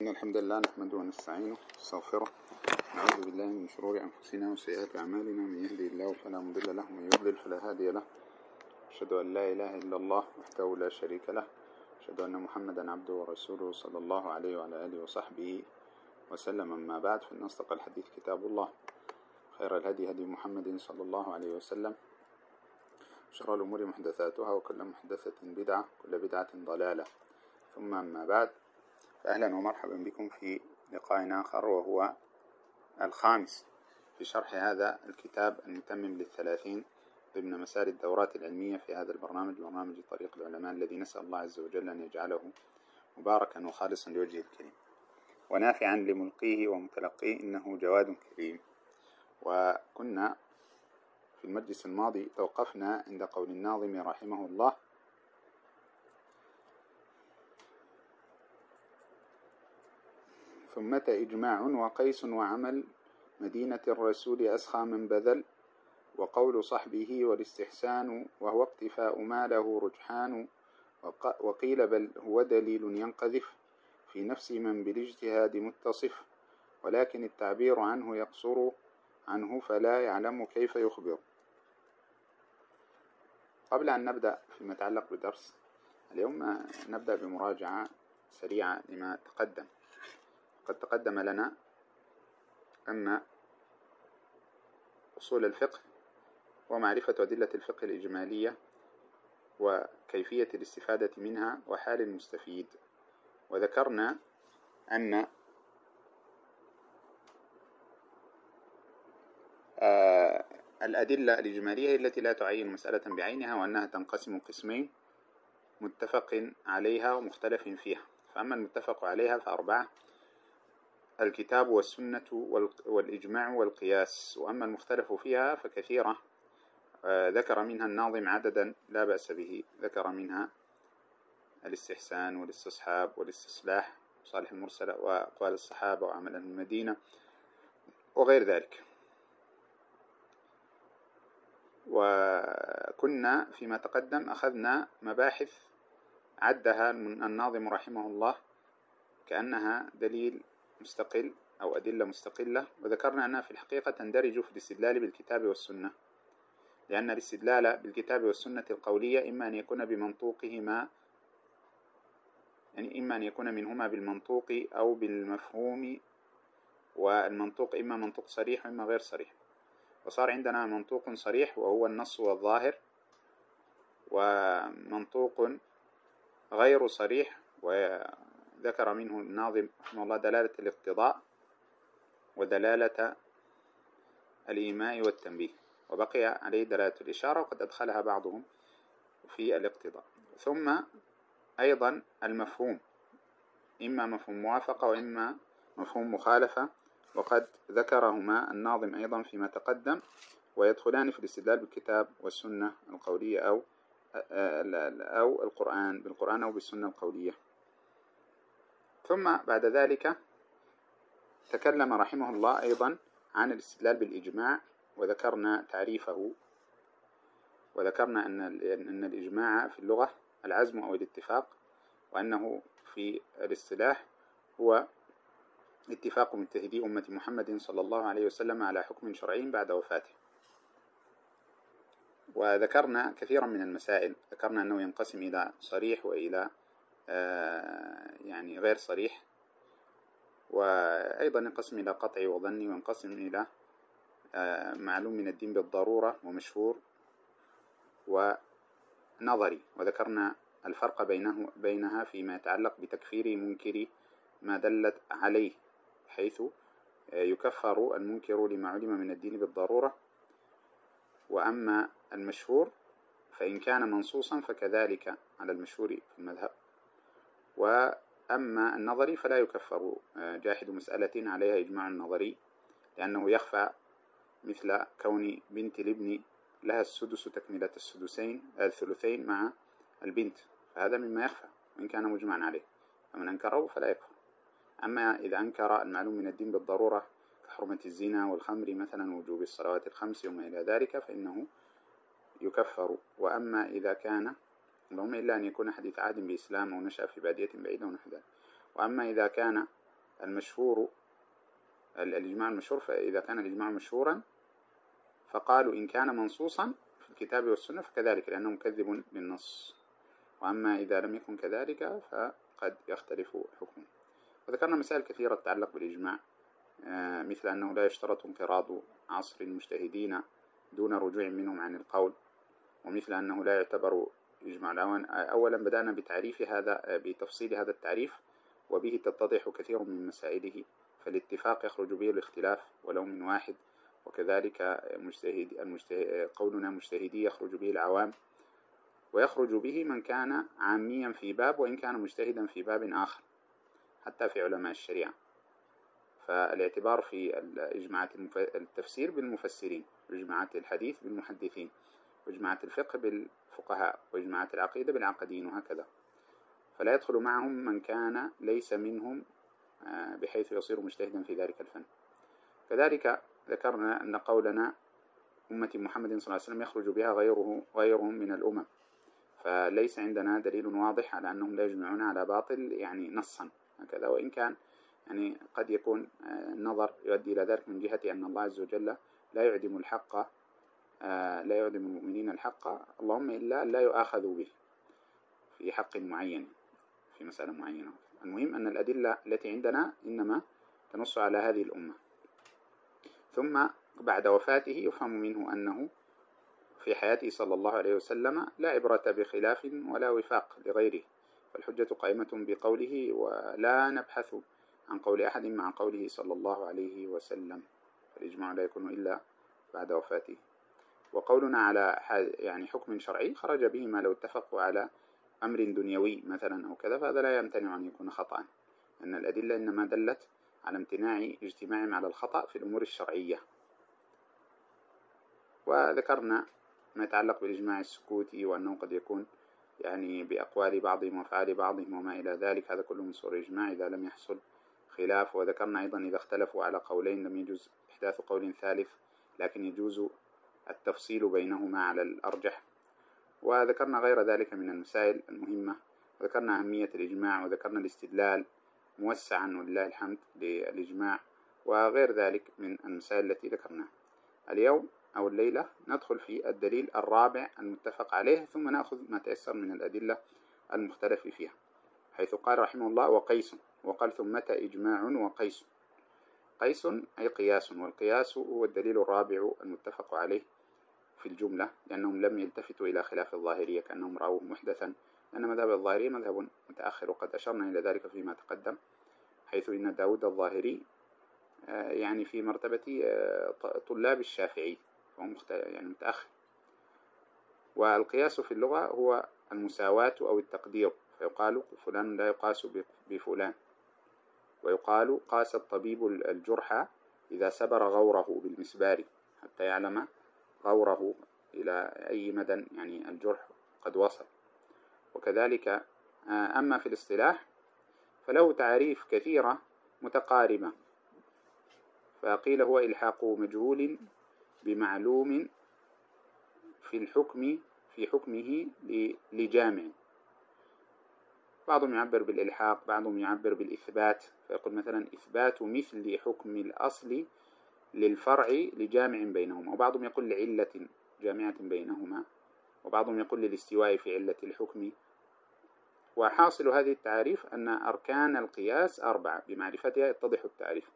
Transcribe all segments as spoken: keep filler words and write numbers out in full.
إن الحمد لله نحمده ونستعينه ونستغفره، نعوذ بالله من شرور أنفسنا وسيئات أعمالنا، من يهدي الله فلا مضل له ومن يضلل فلا هادي له. أشهد أن لا إله إلا الله وحده لا شريك له، أشهد أن محمدا عبده ورسوله صلى الله عليه وعلى آله وصحبه وسلم. أما بعد، فإن أصدق الحديث كتاب الله، خير الهدي هدي محمد صلى الله عليه وسلم، شر الأمور محدثاتها، وكل محدثة بدعة، كل بدعة ضلالة. ثم أما بعد، فأهلا ومرحبا بكم في لقاء آخر، وهو الخامس في شرح هذا الكتاب المتمم للثلاثين ضمن مسار الدورات العلمية في هذا البرنامج، برنامج طريق العلماء، الذي نسأل الله عز وجل أن يجعله مباركا وخالصا لوجهه الكريم ونافعا لملقيه ومتلقيه، إنه جواد كريم. وكنا في المجلس الماضي توقفنا عند قول الناظم رحمه الله: ثمة إجماع وقيس وعمل، مدينة الرسول أسخى من بذل، وقول صحبه والاستحسان، وهو اقتفاء ما له رجحان. وقيل بل هو دليل ينقذف في نفس من بالاجتهاد متصف، ولكن التعبير عنه يقصر عنه فلا يعلم كيف يخبر. قبل أن نبدأ فيما يتعلق بدرس اليوم، نبدأ بمراجعة سريعة لما تقدم. قد تقدم لنا أن أصول الفقه ومعرفة أدلة الفقه الإجمالية وكيفية الاستفادة منها وحال المستفيد، وذكرنا أن آه الأدلة الإجمالية هي التي لا تعين مسألة بعينها، وأنها تنقسم قسمين: متفق عليها ومختلف فيها. فأما المتفق عليها فأربعة: الكتاب والسنة والإجماع والقياس. وأما المختلف فيها فكثيرة، ذكر منها الناظم عددا لا بأس به. ذكر منها الاستحسان والاستصحاب والاستصلاح، صالح المرسلة، وأقوال الصحابة، وعمل أهل المدينة، وغير ذلك. وكنا فيما تقدم أخذنا مباحث عدها الناظم رحمه الله كأنها دليل مستقل أو أدلة مستقلة، وذكرنا أنها في الحقيقة تندرج في الاستدلال بالكتاب والسنة، لأن الاستدلال بالكتاب والسنة القولية إما أن يكون بمنطوقهما، يعني إما أن يكون منهما بالمنطوق أو بالمفهوم، والمنطوق إما منطوق صريح وإما غير صريح. وصار عندنا منطوق صريح وهو النص والظاهر، ومنطوق غير صريح، وذكر منه الناظم رحمه الله دلالة الاقتضاء ودلالة الإيماء والتنبيه، وبقي عليه دلالة الإشارة، وقد أدخلها بعضهم في الاقتضاء. ثم أيضا المفهوم، إما مفهوم موافقة وإما مفهوم مخالفة، وقد ذكرهما الناظم أيضا فيما تقدم، ويدخلان في الاستدلال بالكتاب والسنة القولية أو أو القرآن بالقرآن أو بالسنة القولية. ثم بعد ذلك تكلم رحمه الله أيضا عن الاستدلال بالإجماع، وذكرنا تعريفه، وذكرنا أن أن الإجماع في اللغة العزم أو الاتفاق، وأنه في الاصطلاح هو اتفاق مجتهدي أمة محمد صلى الله عليه وسلم على حكم شرعي بعد وفاته. وذكرنا كثيرا من المسائل، ذكرنا أنه ينقسم إلى صريح وإلى آه يعني غير صريح، وأيضا ينقسم إلى قطعي وظني، وينقسم إلى آه معلوم من الدين بالضرورة ومشهور ونظري. وذكرنا الفرق بينه بينها فيما يتعلق بتكفير منكر ما دلت عليه، حيث يكفر المنكر لما علم من الدين بالضرورة. وأما المشهور فإن كان منصوصا فكذلك على المشهور في المذهب. وأما النظري فلا يكفر جاحد مسألة عليها إجماع نظري، لأنه يخفى، مثل كون بنت الابن لها السدس تكملة السدسين الثلثين مع البنت، فهذا مما يخفى وإن كان مجمعا عليه، فمن أنكره فلا يكفر. أما إذا أنكر المعلوم من الدين بالضرورة كحرمة الزنا والخمر مثلا ووجوب الصلوات الخمس وما إلى ذلك فإنه يكفر. وأما إذا كان، اللهم إلا أن يكون حديث عهد بإسلام أو نشأ في بادية بعيدة ونحو ذلك. وأما إذا كان المشهور الإجماع المشهور، فإذا كان الإجماع مشهورا فقالوا إن كان منصوصا في الكتاب والسنة فكذلك لأنه مكذب للنص، وأما إذا لم يكن كذلك فقد يختلف حكمه. وذكرنا مسائل كثيرة تتعلق بالإجماع، مثل أنه لا يشترط انقراض عصر المجتهدين دون رجوع منهم عن القول، ومثل أنه لا يعتبر إجماع الأوان. أولا بدأنا بتعريف هذا بتفصيل هذا التعريف، وبه تتضح كثير من مسائله، فالاتفاق يخرج به الاختلاف ولو من واحد، وكذلك مجتهد المجتهد قولنا مجتهدي يخرج به العوام، ويخرج به من كان عاميا في باب وإن كان مجتهدا في باب آخر حتى في علماء الشريعة. فالاعتبار في الإجماعات التفسير بالمفسرين، وإجماعات الحديث بالمحدثين، وإجماعات الفقه بالفقهاء، وإجماعات العقيدة بالعقديين، وهكذا. فلا يدخل معهم من كان ليس منهم بحيث يصير مجتهدا في ذلك الفن. كذلك ذكرنا أن قولنا أمة محمد صلى الله عليه وسلم يخرج بها غيره غيرهم من الأمم، فليس عندنا دليل واضح على أنهم لا يجمعون على باطل يعني نصا هكذا، وإن كان يعني قد يكون النظر يؤدي إلى ذلك من جهة أن الله عز وجل لا يعدم الحق، لا يعدم المؤمنين الحق، اللهم إلا لا يؤاخذوا به في حق معين في مسألة معينة. المهم أن الأدلة التي عندنا إنما تنص على هذه الأمة. ثم بعد وفاته يفهم منه أنه في حياته صلى الله عليه وسلم لا عبرة بخلاف ولا وفاق لغيره، فالحجة قائمة بقوله، ولا نبحث عن قول أحد مع قوله صلى الله عليه وسلم، فالإجماع لا يكون إلا بعد وفاته. وقولنا على يعني حكم شرعي خرج به ما لو اتفقوا على أمر دنيوي مثلا أو كذا، فهذا لا يمتنع أن يكون خطأ، أن الأدلة إنما دلت على امتناع اجتماعهم على الخطأ في الأمور الشرعية. وذكرنا ما يتعلق بالإجماع السكوتي، وأنه قد يكون يعني بأقوال بعضهم وأفعال بعضهم وما إلى ذلك، هذا كله من صور الإجماع إذا لم يحصل خلاف. وذكرنا أيضا إذا اختلفوا على قولين لم يجوز إحداث قول ثالث، لكن يجوز التفصيل بينهما على الأرجح. وذكرنا غير ذلك من المسائل المهمة، وذكرنا أهمية الإجماع، وذكرنا الاستدلال موسعا ولله الحمد للإجماع، وغير ذلك من المسائل التي ذكرناها. اليوم أو الليلة ندخل في الدليل الرابع المتفق عليه، ثم نأخذ ما تيسر من الأدلة المختلف فيها، حيث قال رحمه الله وقيس، وقال ثمة إجماع وقيس. قيس أي قياس، والقياس هو الدليل الرابع المتفق عليه في الجملة، لأنهم لم يلتفتوا إلى خلاف الظاهرية كأنهم رأوه محدثا، لأن مذهب الظاهرية مذهب متأخر، وقد أشرنا إلى ذلك فيما تقدم، حيث إن داود الظاهري يعني في مرتبة طلاب الشافعي، فهو يعني متأخر. والقياس في اللغة هو المساواة أو التقدير، فيقال فلان لا يقاس بفلان، ويقال قاس الطبيب الجرح إذا سبر غوره بالمسبار حتى يعلم غوره إلى أي مدى يعني الجرح قد وصل. وكذلك أما في الاصطلاح فله تعريف كثيرة متقاربة، فقيل هو إلحاق مجهول بمعلوم في الحكم في حكمه لجامع. بعضهم يعبر بالإلحاق، بعضهم يعبر بالإثبات، فيقول مثلا إثبات مثل حكم الأصل للفرع لجامع بينهما، وبعضهم يقول لعلة جامعة بينهما، وبعضهم يقول للاستواء في علة الحكم. وحاصل هذه التعريف أن أركان القياس أربعة، بمعرفتها يتضح التعريف،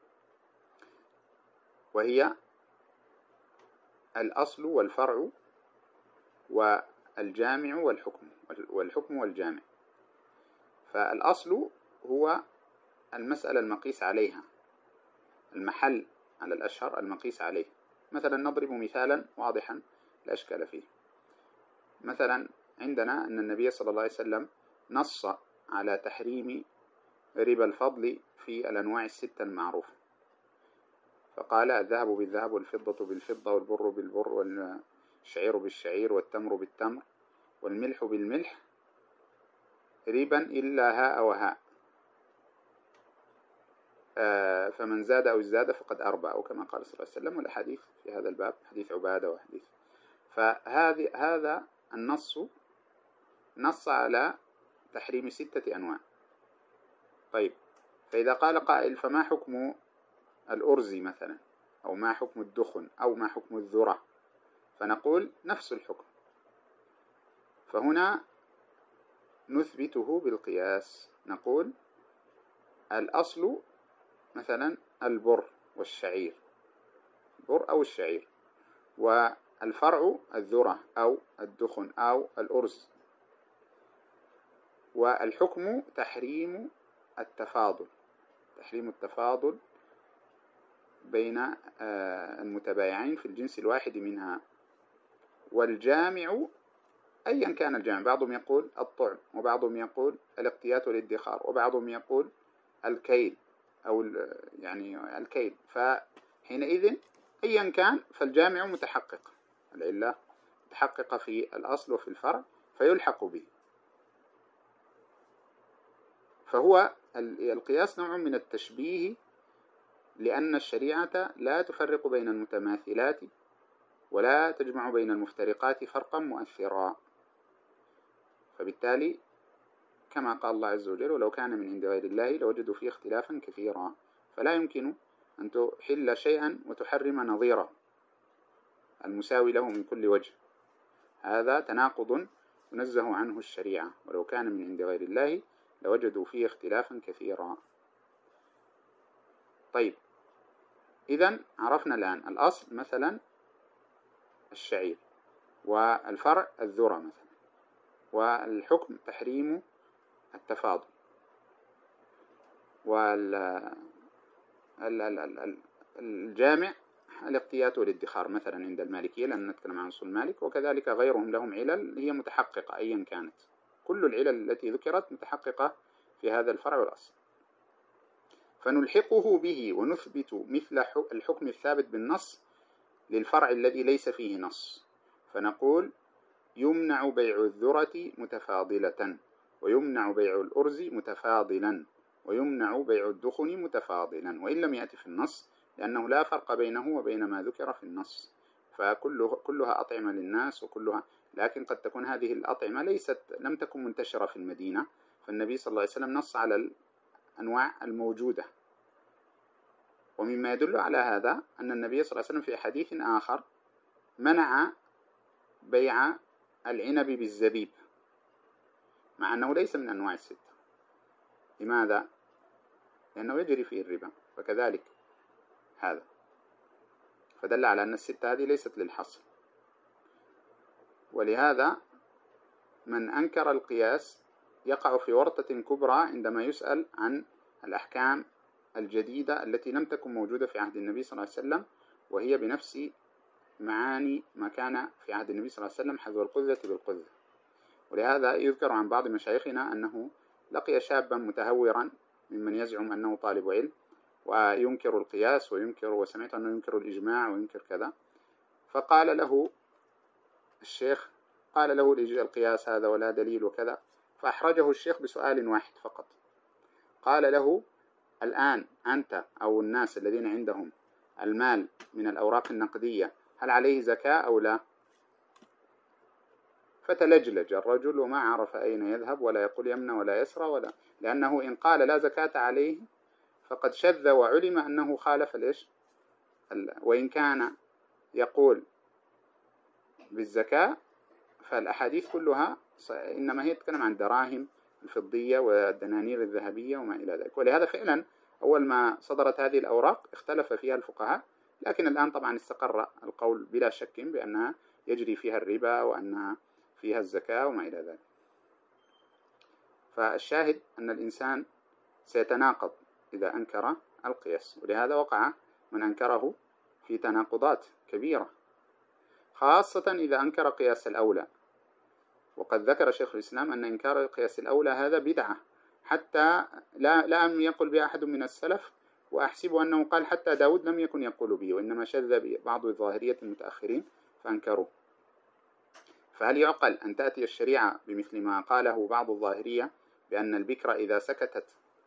وهي الأصل والفرع والجامع والحكم والحكم والجامع. فالأصل هو المسألة المقيس عليها، المحل على الأشهر المقيس عليه. مثلا نضرب مثالا واضحا لا إشكال فيه. مثلا عندنا أن النبي صلى الله عليه وسلم نص على تحريم ربا الفضل في الأنواع الستة المعروفة، فقال الذهب بالذهب والفضة بالفضة والبر بالبر والشعير بالشعير والتمر بالتمر والملح بالملح ربا إلا هاء وهاء، آه فمن زاد أو ازداد فقد أربع، أو كما قال صلى الله عليه وسلم. والحديث في هذا الباب حديث عبادة وحديث. فهذه هذا النص نص على تحريم ستة أنواع. طيب، فإذا قال قائل فما حكم الأرز مثلا، أو ما حكم الدخن، أو ما حكم الذرة، فنقول نفس الحكم. فهنا نثبته بالقياس، نقول الأصل مثلا البر والشعير، البر أو الشعير، والفرع الذرة أو الدخن أو الأرز، والحكم تحريم التفاضل، تحريم التفاضل بين المتبايعين في الجنس الواحد منها. والجامع أيا كان الجامع، بعضهم يقول الطعم، وبعضهم يقول الاقتيات والادخار، وبعضهم يقول الكيل أو يعني الكيل. فحينئذ أيا كان فالجامع متحقق، العلة متحققة في الأصل وفي الفرع فيلحق به. فهو القياس نوع من التشبيه، لأن الشريعة لا تفرق بين المتماثلات ولا تجمع بين المفترقات فرقا مؤثرا. فبالتالي كما قال الله عز وجل: ولو كان من عند غير الله لوجدوا فيه اختلافا كثيرا. فلا يمكن أن تحل شيئا وتحرم نظيره المساوي له من كل وجه، هذا تناقض تنزه عنه الشريعة. ولو كان من عند غير الله لوجدوا فيه اختلافا كثيرا. طيب، إذن عرفنا الآن الأصل مثلا الشعير، والفرع الذرة مثلا، والحكم تحريم التفاضل، والجامع الاقتيات والادخار مثلا عند المالكية، لأن نتكلم عن أصول مالك، وكذلك غيرهم لهم علل هي متحققة أيا كانت. كل العلل التي ذكرت متحققة في هذا الفرع والأصل، فنلحقه به ونثبت مثل الحكم الثابت بالنص للفرع الذي ليس فيه نص. فنقول: يمنع بيع الذرة متفاضلة، ويمنع بيع الأرز متفاضلا، ويمنع بيع الدخن متفاضلا، وإن لم يأتي في النص، لأنه لا فرق بينه وبين ما ذكر في النص. فكلها أطعمة للناس وكلها، لكن قد تكون هذه الأطعمة ليست لم تكن منتشرة في المدينة، فالنبي صلى الله عليه وسلم نص على الأنواع الموجودة. ومما يدل على هذا أن النبي صلى الله عليه وسلم في حديث آخر منع بيع العنب بالزبيب، مع أنه ليس من أنواع الستة. لماذا؟ لأنه يجري فيه الربا، وكذلك هذا، فدل على أن الستة هذه ليست للحصر. ولهذا من أنكر القياس يقع في ورطة كبرى عندما يسأل عن الأحكام الجديدة التي لم تكن موجودة في عهد النبي صلى الله عليه وسلم، وهي بنفس معاني ما كان في عهد النبي صلى الله عليه وسلم، حذو القذة بالقذة. ولهذا يذكر عن بعض مشايخنا أنه لقي شابا متهورا ممن يزعم أنه طالب علم وينكر القياس وينكر، وسمعت أنه ينكر الإجماع وينكر كذا، فقال له الشيخ، قال له القياس هذا ولا دليل وكذا، فأحرجه الشيخ بسؤال واحد فقط. قال له: الآن أنت أو الناس الذين عندهم المال من الأوراق النقدية هل عليه زكاة أو لا؟ فتلجلج الرجل وما عرف أين يذهب، ولا يقول يمنى ولا يسرى، ولا لأنه إن قال لا زكاة عليه فقد شذ وعلم أنه خالف الإيش، وإن كان يقول بالزكاة فالأحاديث كلها إنما هي تتكلم عن دراهم الفضية والدنانير الذهبية وما إلى ذلك. ولهذا فعلا أول ما صدرت هذه الأوراق اختلف فيها الفقهاء، لكن الآن طبعا استقر القول بلا شك بأنها يجري فيها الربا وأنها فيها الزكاة وما إلى ذلك. فالشاهد أن الإنسان سيتناقض إذا أنكر القياس، ولهذا وقع من أنكره في تناقضات كبيرة، خاصة إذا أنكر قياس الأولى. وقد ذكر شيخ الإسلام أن إنكار قياس الأولى هذا بدعة، حتى لا لم يقل به أحد من السلف، وأحسب أنه قال حتى داود لم يكن يقول به، وإنما شذ بعض الظاهرية المتأخرين فأنكروه. فهل يعقل أن تأتي الشريعة بمثل ما قاله بعض الظاهرية بأن البكرة إذا سكتت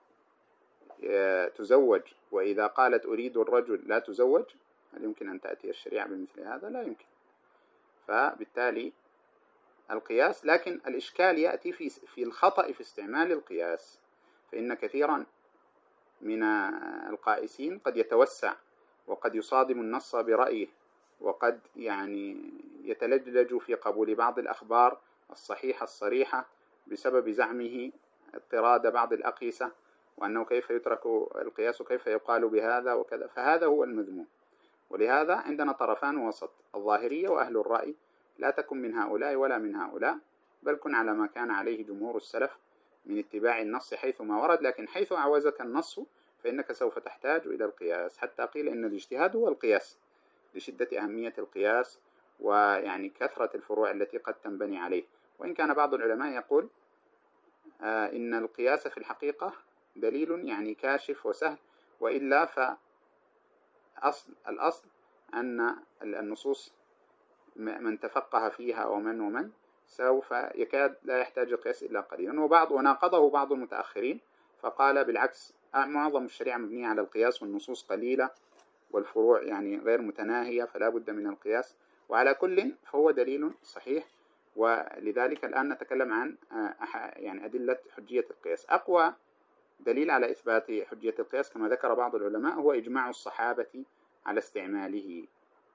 تزوج، وإذا قالت أريد الرجل لا تزوج؟ هل يمكن أن تأتي الشريعة بمثل هذا؟ لا يمكن. فبالتالي القياس، لكن الإشكال يأتي في في الخطأ في استعمال القياس، فإن كثيرا من القائسين قد يتوسع وقد يصادم النص برأيه، وقد يعني يتلجلج في قبول بعض الأخبار الصحيحة الصريحة بسبب زعمه اضطراد بعض الأقيسة، وأنه كيف يترك القياس وكيف يقال بهذا وكذا، فهذا هو المذموم. ولهذا عندنا طرفان وسط، الظاهرية وأهل الرأي، لا تكن من هؤلاء ولا من هؤلاء، بل كن على ما كان عليه جمهور السلف من اتباع النص حيث ما ورد، لكن حيث أعوزك النص فإنك سوف تحتاج إلى القياس، حتى قيل إن الاجتهاد هو القياس لشدة أهمية القياس ويعني كثرة الفروع التي قد تنبني عليه. وإن كان بعض العلماء يقول آه إن القياس في الحقيقة دليل يعني كاشف وسهل، وإلا فأصل الأصل أن النصوص من تفقه فيها ومن ومن سوف يكاد لا يحتاج القياس إلا قليلا. وبعض وناقضه بعض المتأخرين فقال بالعكس، معظم الشريعة مبنية على القياس والنصوص قليلة والفروع يعني غير متناهية فلا بد من القياس. وعلى كل فهو دليل صحيح. ولذلك الآن نتكلم عن يعني أدلة حجية القياس. أقوى دليل على إثبات حجية القياس كما ذكر بعض العلماء هو إجماع الصحابة على استعماله.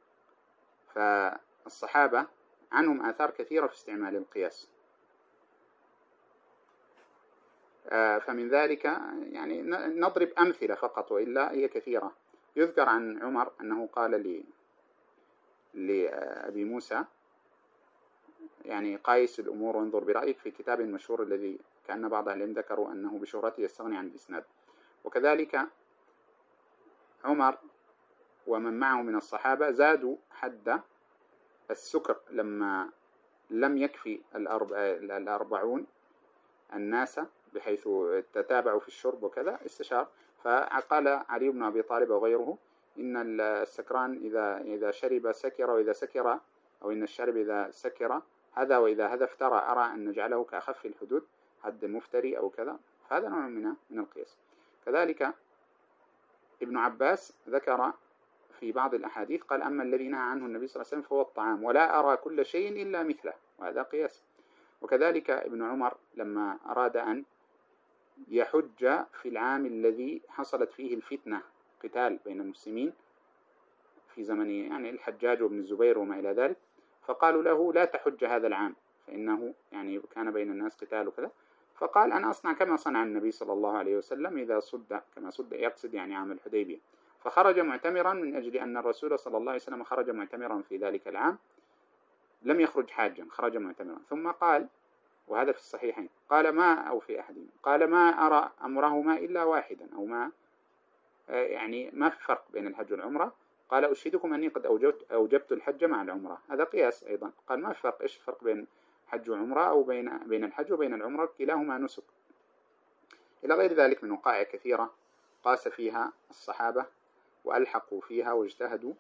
فالصحابة عنهم آثار كثيرة في استعمال القياس، فمن ذلك يعني نضرب أمثلة فقط وإلا هي كثيرة. يذكر عن عمر أنه قال لي لأبي موسى يعني قايس الأمور وانظر برأيك، في كتاب مشهور الذي كأن بعض العلماء ذكروا أنه بشهرته يستغني عن الإسناد. وكذلك عمر ومن معه من الصحابة زادوا حد السكر لما لم يكفي الأربعون الناس بحيث تتابعوا في الشرب وكذا، استشار فقال علي بن أبي طالب وغيره إن السكران إذا إذا شرب سكر، وإذا سكر أو إن الشرب إذا سكر هذا، وإذا هذا افترى، أرى أن نجعله كأخف الحدود حد المفتري أو كذا، فهذا نوع من من القياس. كذلك ابن عباس ذكر في بعض الأحاديث قال أما الذي نهى عنه النبي صلى الله عليه وسلم فهو الطعام، ولا أرى كل شيء إلا مثله، وهذا قياس. وكذلك ابن عمر لما أراد أن يحج في العام الذي حصلت فيه الفتنة قتال بين المسلمين في زمن يعني الحجاج وابن الزبير وما إلى ذلك، فقالوا له لا تحج هذا العام فإنه يعني كان بين الناس قتال وكذا، فقال أنا أصنع كما صنع النبي صلى الله عليه وسلم إذا صد كما صد، يقصد يعني عام الحديبية. فخرج معتمرا من أجل أن الرسول صلى الله عليه وسلم خرج معتمرا في ذلك العام، لم يخرج حاجا، خرج معتمرا. ثم قال، وهذا في الصحيحين، قال ما أو في أحدهم قال ما أرى أمرهما إلا واحدا، أو ما يعني ما في فرق بين الحج والعمرة. قال أشهدكم أني قد أوجبت, أوجبت الحج مع العمرة، هذا قياس أيضا. قال ما في فرق، إيش الفرق بين حج وعمرة أو بين بين الحج وبين العمرة، كلاهما نسك. إلى غير ذلك من وقائع كثيرة قاس فيها الصحابة وألحقوا فيها واجتهدوا،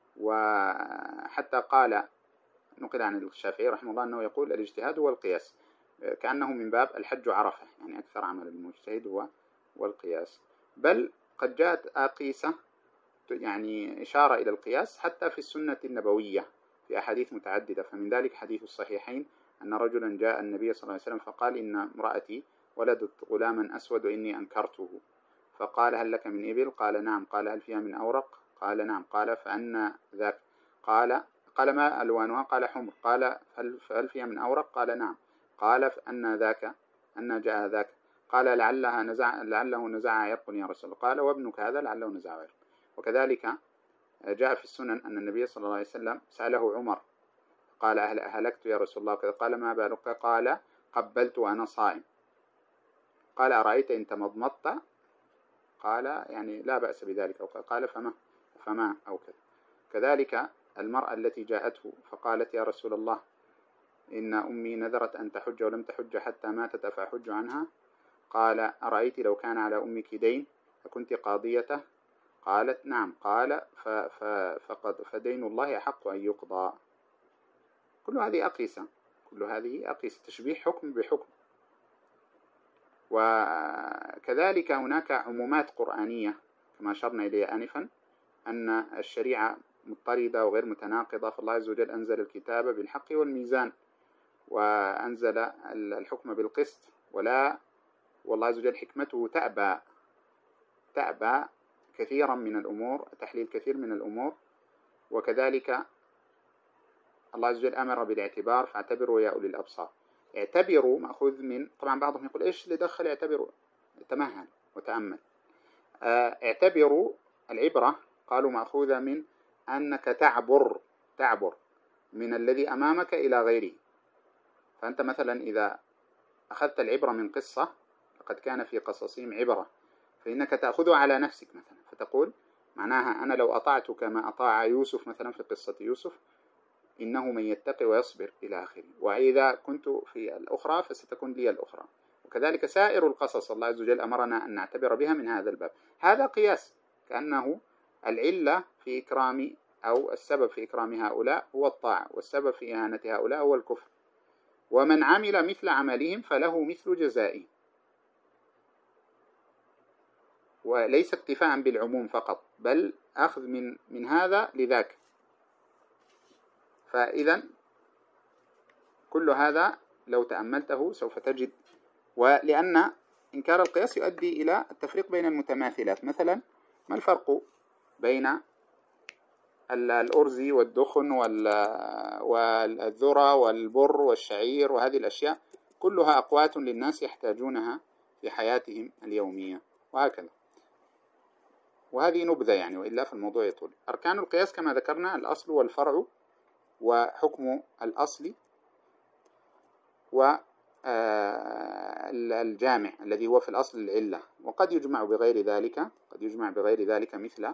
وحتى قال نقل عن الشافعي رحمه الله أنه يقول الاجتهاد هو القياس، كأنه من باب الحج عرفة، يعني أكثر عمل المجتهد هو والقياس. بل قد جاءت أقيسة يعني إشارة إلى القياس حتى في السنة النبوية في أحاديث متعددة. فمن ذلك حديث الصحيحين أن رجلا جاء النبي صلى الله عليه وسلم فقال إن امرأتي ولدت غلاما أسود وإني أنكرته، فقال هل لك من إبل؟ قال نعم. قال هل فيها من أورق؟ قال نعم. قال فأن ذاك؟ قال قال ما ألوانها؟ قال حمر. قال هل فيها من أورق؟ قال نعم. قال فأن ذاك؟ أن جاء ذاك؟ قال لعلها نزع لعله نزع عرق يا رسول الله. قال وابنك هذا لعله نزع عرق. وكذلك جاء في السنن أن النبي صلى الله عليه وسلم سأله عمر قال أهلكت يا رسول الله كذا، قال ما بالك؟ قال قبلت وأنا صائم. قال أرأيت إن تمضمضت؟ قال يعني لا بأس بذلك، أو قال فما فما أو كذا. كذلك المرأة التي جاءته فقالت يا رسول الله إن أمي نذرت أن تحج ولم تحج حتى ماتت أفأحج عنها؟ قال أرأيت لو كان على أمك دين فكنت قاضيته؟ قالت نعم. قال فقد فدين الله أحق أن يقضى. كل هذه أقيسة، كل هذه أقيسة تشبيه حكم بحكم. وكذلك هناك عمومات قرآنية كما أشرنا إليه آنفا أن الشريعة مضطردة وغير متناقضة، فالله عز وجل أنزل الكتاب بالحق والميزان، وأنزل الحكم بالقسط، ولا والله عز وجل حكمته تأبى تأبى كثيرا من الأمور، تحليل كثير من الأمور. وكذلك الله عز وجل أمر بالاعتبار، فاعتبروا يا أولي الأبصار. اعتبروا مأخوذ من، طبعا بعضهم يقول إيش اللي دخل اعتبروا، تمهل وتأمل. اعتبروا العبرة قالوا مأخوذة من أنك تعبر تعبر من الذي أمامك إلى غيره. فأنت مثلا إذا أخذت العبرة من قصة، لقد كان في قصصهم عبرة، فإنك تأخذها على نفسك مثلا، فتقول معناها أنا لو أطعتك ما أطاع يوسف مثلا في قصة يوسف، إنه من يتقي ويصبر إلى آخره، وإذا كنت في الأخرى فستكون لي الأخرى. وكذلك سائر القصص الله عز وجل أمرنا أن نعتبر بها من هذا الباب. هذا قياس، كأنه العلة في إكرام أو السبب في إكرام هؤلاء هو الطاعة، والسبب في إهانة هؤلاء هو الكفر. ومن عمل مثل عملهم فله مثل جزائه. وليس اكتفاء بالعموم فقط، بل أخذ من من هذا لذاك. فإذا كل هذا لو تأملته سوف تجد. ولأن إنكار القياس يؤدي إلى التفريق بين المتماثلات. مثلا ما الفرق بين الأرز والدخن والذرة والبر والشعير وهذه الأشياء كلها أقوات للناس يحتاجونها في حياتهم اليومية، وهكذا. وهذه نبذة يعني، وإلا في الموضوع يطول. أركان القياس كما ذكرنا الأصل والفرع وحكم الأصل والجامع الذي هو في الأصل العلة. وقد يجمع بغير ذلك، قد يجمع بغير ذلك مثل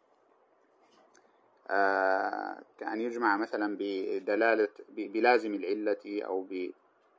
كأن يجمع مثلا بدلالة بلازم العلة أو بأثر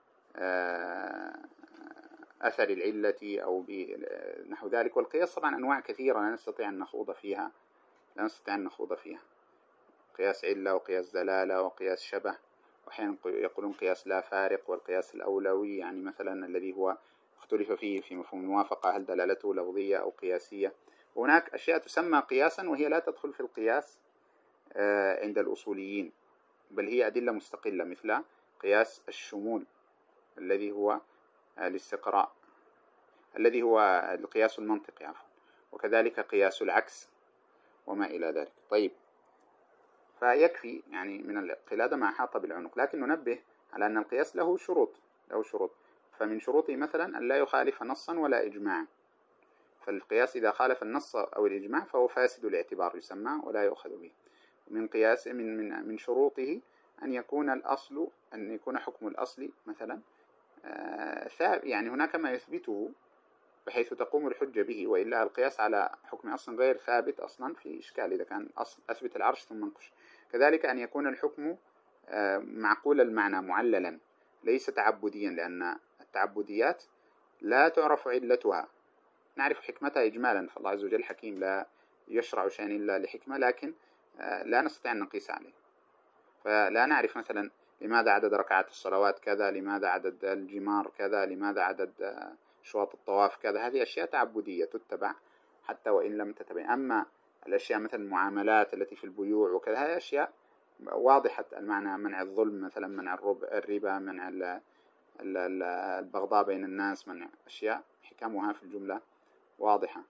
العلة أو بنحو ذلك. والقياس طبعا أنواع كثيرة لا نستطيع أن نخوض فيها لا نستطيع أن نخوض فيها قياس علة وقياس دلالة وقياس شبه، وأحيانا يقولون قياس لا فارق، والقياس الأولوي يعني مثلا الذي هو اختلف فيه في مفهوم الموافقة، هل دلالته لفظية أو قياسية. وهناك أشياء تسمى قياسا وهي لا تدخل في القياس عند الأصوليين، بل هي أدلة مستقلة، مثل قياس الشمول الذي هو الاستقراء، الذي هو القياس المنطقي عفوا، وكذلك قياس العكس وما إلى ذلك. طيب، فيكفي يعني من القلادة ما أحاط بالعنق. لكن ننبه على أن القياس له شروط له شروط فمن شروطه مثلا أن لا يخالف نصا ولا إجماعا. فالقياس إذا خالف النص أو الإجماع فهو فاسد الاعتبار يسمى ولا يؤخذ به. من قياس من من من شروطه أن يكون الأصل أن يكون حكم الأصل مثلا يعني هناك ما يثبته بحيث تقوم الحجة به، وإلا القياس على حكم أصل غير ثابت أصلا في إشكال إذا كان أصل أثبت العرش ثم انقش. كذلك أن يكون الحكم معقول المعنى معللا ليس تعبديا، لأن التعبديات لا تعرف علتها، نعرف حكمتها إجمالا، فالله عز وجل حكيم لا يشرع شيئا إلا لحكمة، لكن لا نستطيع أن نقيس عليه. فلا نعرف مثلا لماذا عدد ركعات الصلوات كذا، لماذا عدد الجمار كذا، لماذا عدد شواط الطواف كذا. هذه أشياء تعبدية تتبع حتى وإن لم تتبع. أما الأشياء مثل المعاملات التي في البيوع وكذا هذه أشياء واضحة المعنى، منع الظلم مثلا، منع الربا، منع البغضاء بين الناس، منع أشياء حكمها في الجملة واضحة.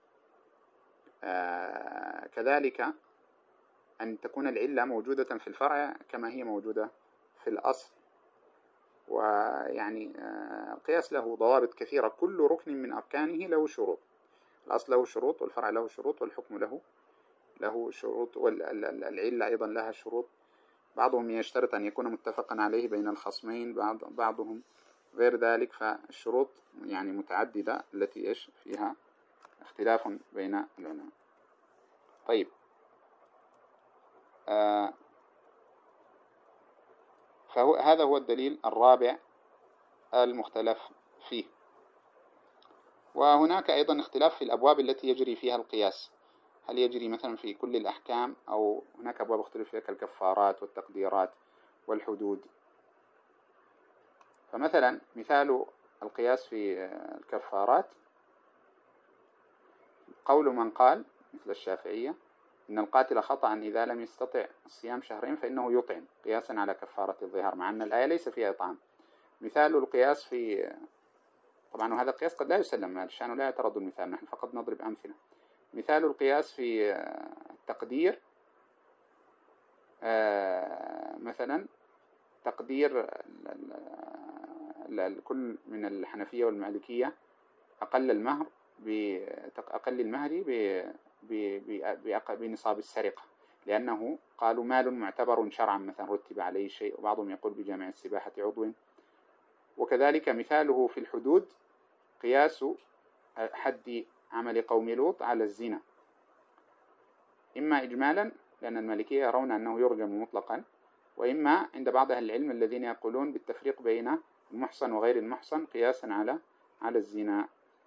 آه كذلك أن تكون العلة موجودة في الفرع كما هي موجودة في الأصل. ويعني القياس له ضوابط كثيرة، كل ركن من أركانه له شروط. الأصل له شروط، والفرع له شروط، والحكم له له شروط، والعلة أيضا لها شروط. بعضهم يشترط أن يكون متفقا عليه بين الخصمين، بعض بعضهم غير ذلك. فالشروط يعني متعددة التي إيش فيها اختلاف بين العلماء. طيب، آه فهو هذا هو الدليل الرابع المختلف فيه. وهناك أيضا اختلاف في الأبواب التي يجري فيها القياس، هل يجري مثلا في كل الأحكام أو هناك أبواب اختلف فيها كالكفارات والتقديرات والحدود. فمثلا مثال القياس في الكفارات قول من قال مثل الشافعية إن القاتل خطأ إذا لم يستطع صيام شهرين فإنه يطعم، قياسا على كفارة الظهار، مع أن الآية ليس فيها إطعام. مثال القياس في، طبعا وهذا القياس قد لا يسلم، الشأن لا يترد المثال، نحن فقط نضرب أمثلة. مثال القياس في التقدير مثلا تقدير الكل من الحنفية والمالكية أقل المهر بأقل المهر بنصاب السرقة، لأنه قالوا مال معتبر شرعا مثلا رتب عليه شيء، وبعضهم يقول بجامع السباحة عضو. وكذلك مثاله في الحدود قياس حد عمل قوم لوط على الزنا، إما إجمالا لأن المالكية يرون أنه يرجم مطلقا، وإما عند بعض أهل العلم الذين يقولون بالتفريق بين المحصن وغير المحصن قياسا على على الزنا.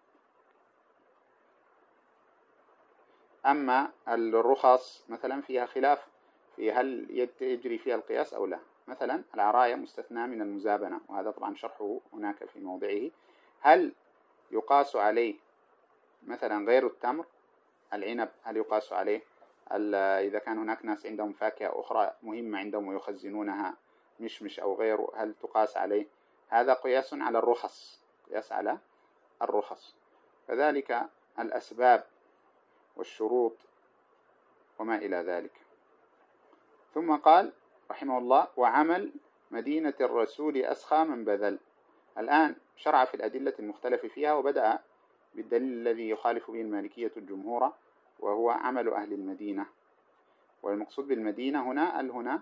أما الرخص مثلا فيها خلاف في هل يجري فيها القياس أو لا. مثلا العراية مستثنى من المزابنة، وهذا طبعا شرحه هناك في موضعه. هل يقاس عليه مثلا غير التمر العنب؟ هل يقاس عليه إذا كان هناك ناس عندهم فاكهة أخرى مهمة عندهم ويخزنونها مشمش أو غيره، هل تقاس عليه؟ هذا قياس على الرخص، قياس على الرخص. كذلك الأسباب والشروط وما إلى ذلك. ثم قال رحمه الله: وعمل مدينة الرسول أسخى من بذل. الآن شرع في الأدلة المختلف فيها، وبدأ بالدليل الذي يخالف به المالكية الجمهور، وهو عمل أهل المدينة. والمقصود بالمدينة هنا ال هنا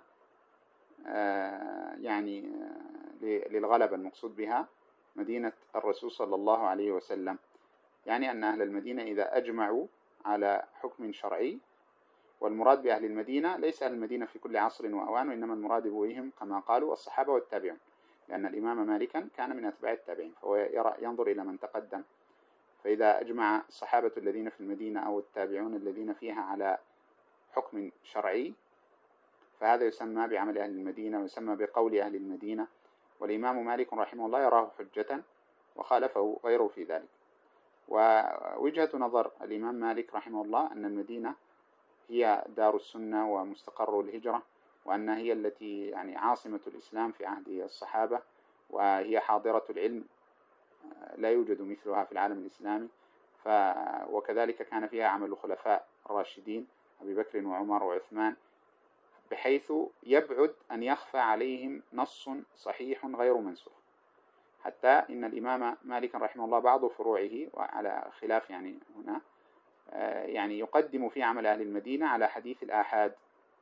آه يعني آه للغلبة، المقصود بها مدينة الرسول صلى الله عليه وسلم، يعني أن أهل المدينة إذا أجمعوا على حكم شرعي، والمراد بأهل المدينة ليس أهل المدينة في كل عصر وأوان، وإنما المراد بهم كما قالوا الصحابة والتابعون، لأن الإمام مالكا كان من أتباع التابعين، فهو يرى ينظر إلى من تقدم. فإذا أجمع الصحابة الذين في المدينة أو التابعون الذين فيها على حكم شرعي، فهذا يسمى بعمل أهل المدينة ويسمى بقول أهل المدينة. والإمام مالك رحمه الله يراه حجة، وخالفه غيره في ذلك. ووجهة نظر الإمام مالك رحمه الله أن المدينة هي دار السنة ومستقر الهجرة، وأنها هي التي يعني عاصمة الإسلام في عهد الصحابة، وهي حاضرة العلم لا يوجد مثلها في العالم الإسلامي. ف... وكذلك كان فيها عمل الخلفاء الراشدين أبي بكر وعمر وعثمان، بحيث يبعد أن يخفى عليهم نص صحيح غير منسوخ. حتى إن الإمام مالك رحمه الله بعض فروعه وعلى خلاف يعني هنا يعني يقدم في عمل أهل المدينة على حديث الآحاد.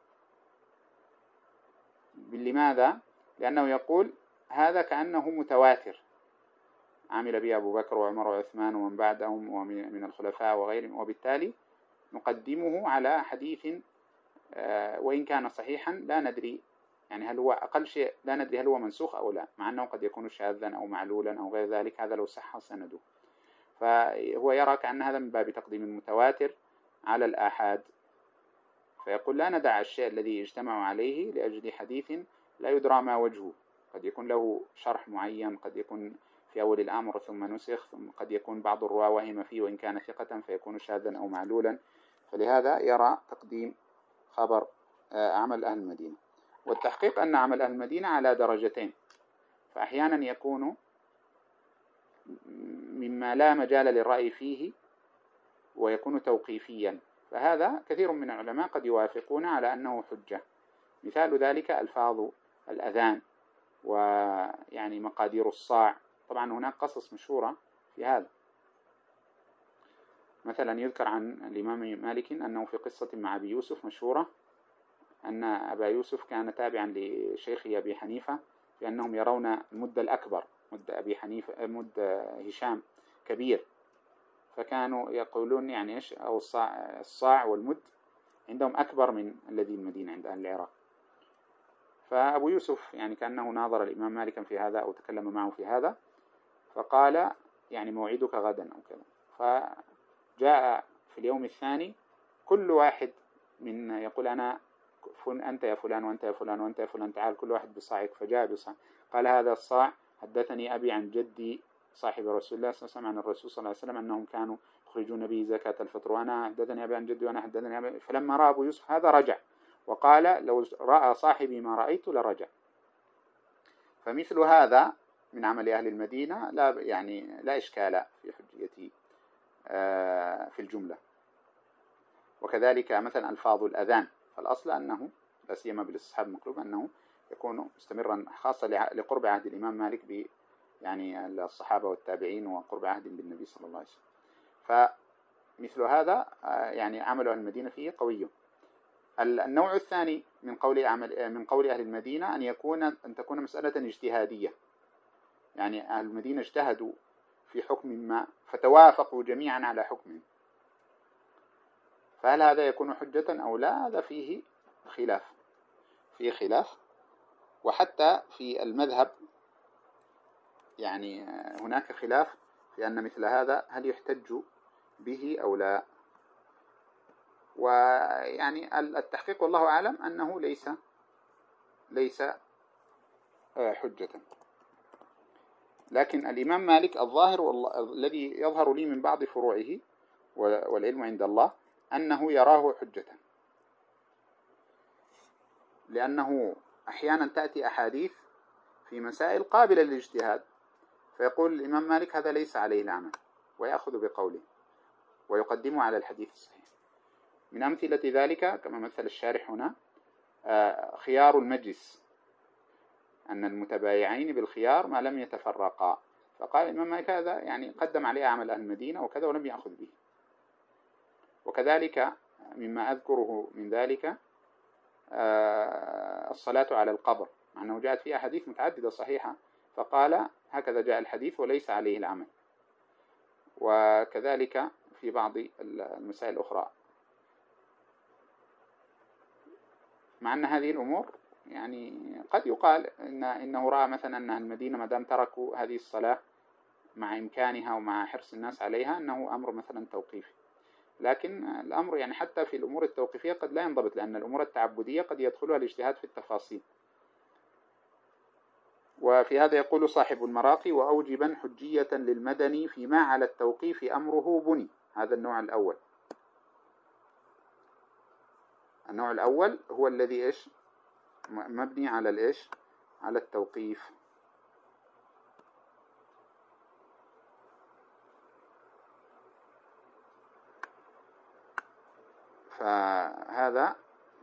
لماذا؟ لأنه يقول هذا كأنه متواتر، عمل به أبو بكر وعمر وعثمان ومن بعدهم ومن الخلفاء وغيرهم، وبالتالي نقدمه على حديث وإن كان صحيحا لا ندري يعني هل هو أقل شيء لا ندري هل هو منسوخ أو لا، مع أنه قد يكون شاذا أو معلولا أو غير ذلك، هذا لو صح سنده. فهو يرى كأن هذا من باب تقديم المتواتر على الآحاد، فيقول لا ندع الشيء الذي اجتمعوا عليه لأجل حديث لا يدرى ما وجهه، قد يكون له شرح معين، قد يكون في أول الأمر ثم نسخ، ثم قد يكون بعض الرواة وهم فيه وإن كان ثقة فيكون شاذا أو معلولا. فلهذا يرى تقديم خبر عمل أهل المدينة. والتحقيق أن عمل أهل المدينة على درجتين، فأحيانا يكون مما لا مجال للرأي فيه ويكون توقيفيا، فهذا كثير من العلماء قد يوافقون على أنه حجة. مثال ذلك ألفاظ الأذان ويعني مقادير الصاع. طبعا هناك قصص مشهورة في هذا. مثلا يذكر عن الإمام مالك أنه في قصة مع أبي يوسف مشهورة، أن أبا يوسف كان تابعا لشيخ أبي حنيفة بأنهم يرون المد الأكبر، مد أبي حنيفة مد هشام كبير، فكانوا يقولون يعني إيش أو الصاع, الصاع والمد عندهم أكبر من الذي المدينة عند أهل العراق. فأبو يوسف يعني كأنه ناظر الإمام مالكا في هذا أو تكلم معه في هذا، فقال يعني موعدك غدا أو كذا. فجاء في اليوم الثاني كل واحد من يقول أنا أنت يا فلان وأنت يا فلان وأنت يا فلان تعال كل واحد بصاعك، فجاء بصاع. قال هذا الصاع حدثني أبي عن جدي صاحب رسول الله صلى الله عليه وسلم عن الرسول صلى الله عليه وسلم أنهم كانوا يخرجون به زكاة الفطر، وأنا حدثني أبي عن جدي وأنا حدثني أبي. فلما رأى أبو يوسف هذا رجع وقال لو رأى صاحبي ما رأيت لرجع. فمثل هذا من عمل أهل المدينة لا يعني لا إشكال في حجيته في الجملة. وكذلك مثلا ألفاظ الأذان، فالأصل أنه لا سيما بالاستصحاب المقلوب أنه يكون مستمرا، خاصة لقرب عهد الإمام مالك ب يعني الصحابة والتابعين وقرب عهد بالنبي صلى الله عليه وسلم. فمثل هذا يعني عمل أهل المدينة فيه قوي. النوع الثاني من قول من قول أهل المدينة أن يكون أن تكون مسألة اجتهادية، يعني أهل المدينة اجتهدوا في حكم ما فتوافقوا جميعا على حكم، فهل هذا يكون حجة أو لا؟ هذا فيه خلاف، فيه خلاف. وحتى في المذهب يعني هناك خلاف في أن مثل هذا هل يحتج به أو لا. ويعني التحقيق والله أعلم أنه ليس ليس حجة. لكن الإمام مالك الظاهر الذي يظهر لي من بعض فروعه والعلم عند الله أنه يراه حجة، لأنه أحيانا تأتي أحاديث في مسائل قابلة للاجتهاد، فيقول الإمام مالك هذا ليس عليه العمل، ويأخذ بقوله ويقدمه على الحديث الصحيح. من أمثلة ذلك كما مثل الشارح هنا خيار المجلس، أن المتبايعين بالخيار ما لم يتفرقا، فقال الإمام مالك هذا يعني قدم عليه عمل أهل المدينة وكذا ولم يأخذ به. وكذلك مما أذكره من ذلك الصلاة على القبر، مع أنه جاءت فيها حديث متعددة صحيحة، فقال هكذا جاء الحديث وليس عليه العمل. وكذلك في بعض المسائل الأخرى، مع أن هذه الأمور يعني قد يقال إن إنه رأى مثلا أن المدينة ما دام تركوا هذه الصلاة مع إمكانها ومع حرص الناس عليها أنه أمر مثلا توقيفي، لكن الأمر يعني حتى في الأمور التوقيفية قد لا ينضبط، لأن الأمور التعبدية قد يدخلها الاجتهاد في التفاصيل. وفي هذا يقول صاحب المراقي: وأوجبا حجية للمدني فيما على التوقيف أمره بني. هذا النوع الأول. النوع الأول هو الذي إيش مبني على الإيش على التوقيف. فهذا.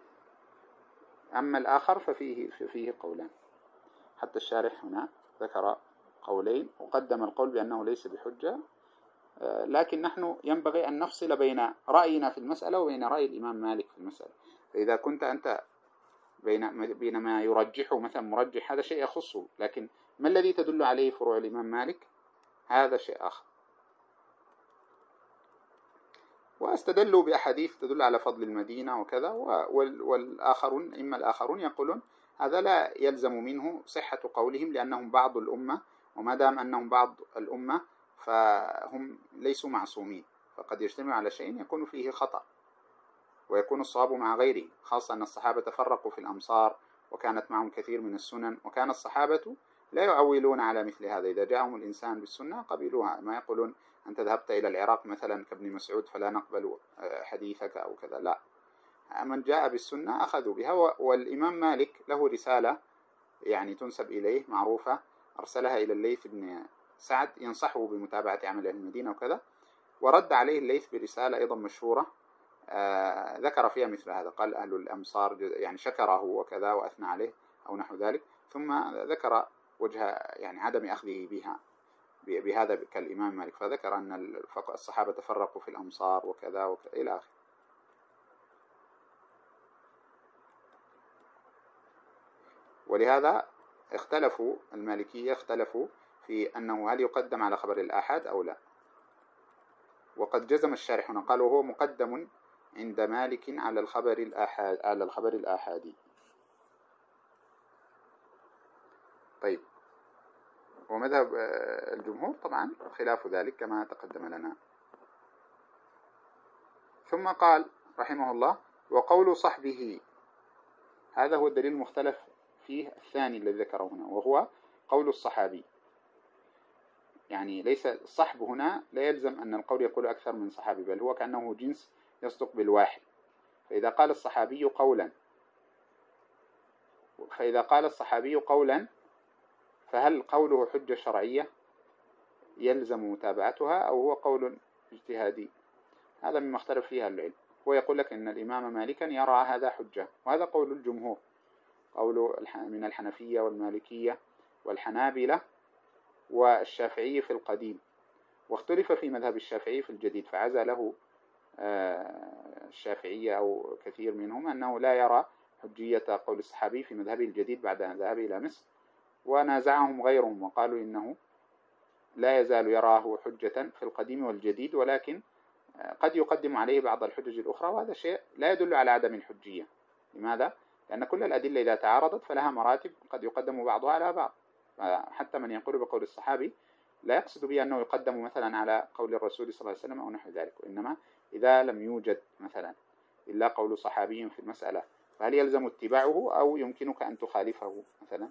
أما الآخر ففيه فيه قولان، حتى الشارح هنا ذكر قولين وقدم القول بأنه ليس بحجة، لكن نحن ينبغي أن نفصل بين رأينا في المسألة وبين رأي الإمام مالك في المسألة. فإذا كنت أنت بين بين ما يرجحه مثلا مرجح، هذا شيء يخصه، لكن ما الذي تدل عليه فروع الإمام مالك هذا شيء آخر. واستدلوا بأحاديث تدل على فضل المدينة وكذا، والآخرون إما الآخرون يقولون هذا لا يلزم منه صحة قولهم لأنهم بعض الأمة، وما دام أنهم بعض الأمة فهم ليسوا معصومين، فقد يجتمع على شيء يكون فيه خطأ ويكون الصواب مع غيره، خاصة أن الصحابة تفرقوا في الأمصار وكانت معهم كثير من السنن، وكان الصحابة لا يعولون على مثل هذا، إذا جاءهم الإنسان بالسنة قبلوها، ما يقولون أنت ذهبت إلى العراق مثلا كابن مسعود فلا نقبل حديثك أو كذا، لا، من جاء بالسنة أخذوا بها. والإمام مالك له رسالة يعني تنسب إليه معروفة، أرسلها إلى الليث بن سعد ينصحه بمتابعة عمل أهل المدينة وكذا، ورد عليه الليث برسالة أيضا مشهورة آه ذكر فيها مثل هذا، قال أهل الأمصار يعني شكره وكذا وأثنى عليه أو نحو ذلك، ثم ذكر وجه يعني عدم أخذه بها بهذا كالإمام مالك، فذكر أن الصحابة تفرقوا في الأمصار وكذا وكذا إلى آخره. ولهذا اختلفوا المالكية اختلفوا في أنه هل يقدم على خبر الآحاد أو لا، وقد جزم الشارح هنا قال وهو مقدم عند مالك على الخبر الآحاد على الخبر الآحادي. طيب، ومذهب الجمهور طبعا خلاف ذلك كما تقدم لنا. ثم قال رحمه الله: وقول صحبه، هذا هو الدليل المختلف فيه الثاني الذي ذكره هنا، وهو قول الصحابي. يعني ليس الصحب هنا لا يلزم أن القول يقول أكثر من صحابي، بل هو كأنه جنس يصدق بالواحد. فإذا قال الصحابي قولا فإذا قال الصحابي قولا فهل قوله حجة شرعية يلزم متابعتها أو هو قول اجتهادي؟ هذا مما اختلف فيها العلم. هو يقول لك إن الإمام مالكا يرى هذا حجة، وهذا قول الجمهور، قول من الحنفية والمالكية والحنابلة والشافعي في القديم، واختلف في مذهب الشافعي في الجديد، فعزى له الشافعية أو كثير منهم أنه لا يرى حجية قول الصحابي في مذهبه الجديد بعد أن ذهب إلى مصر، ونازعهم غيرهم وقالوا إنه لا يزال يراه حجة في القديم والجديد، ولكن قد يقدم عليه بعض الحجج الأخرى، وهذا شيء لا يدل على عدم الحجية. لماذا؟ لأن كل الأدلة إذا تعارضت فلها مراتب قد يقدم بعضها على بعض، حتى من يقول بقول الصحابي لا يقصد به أنه يقدم مثلا على قول الرسول صلى الله عليه وسلم أو نحو ذلك، وإنما إذا لم يوجد مثلا إلا قول صحابي في المسألة فهل يلزم اتباعه أو يمكنك أن تخالفه مثلا؟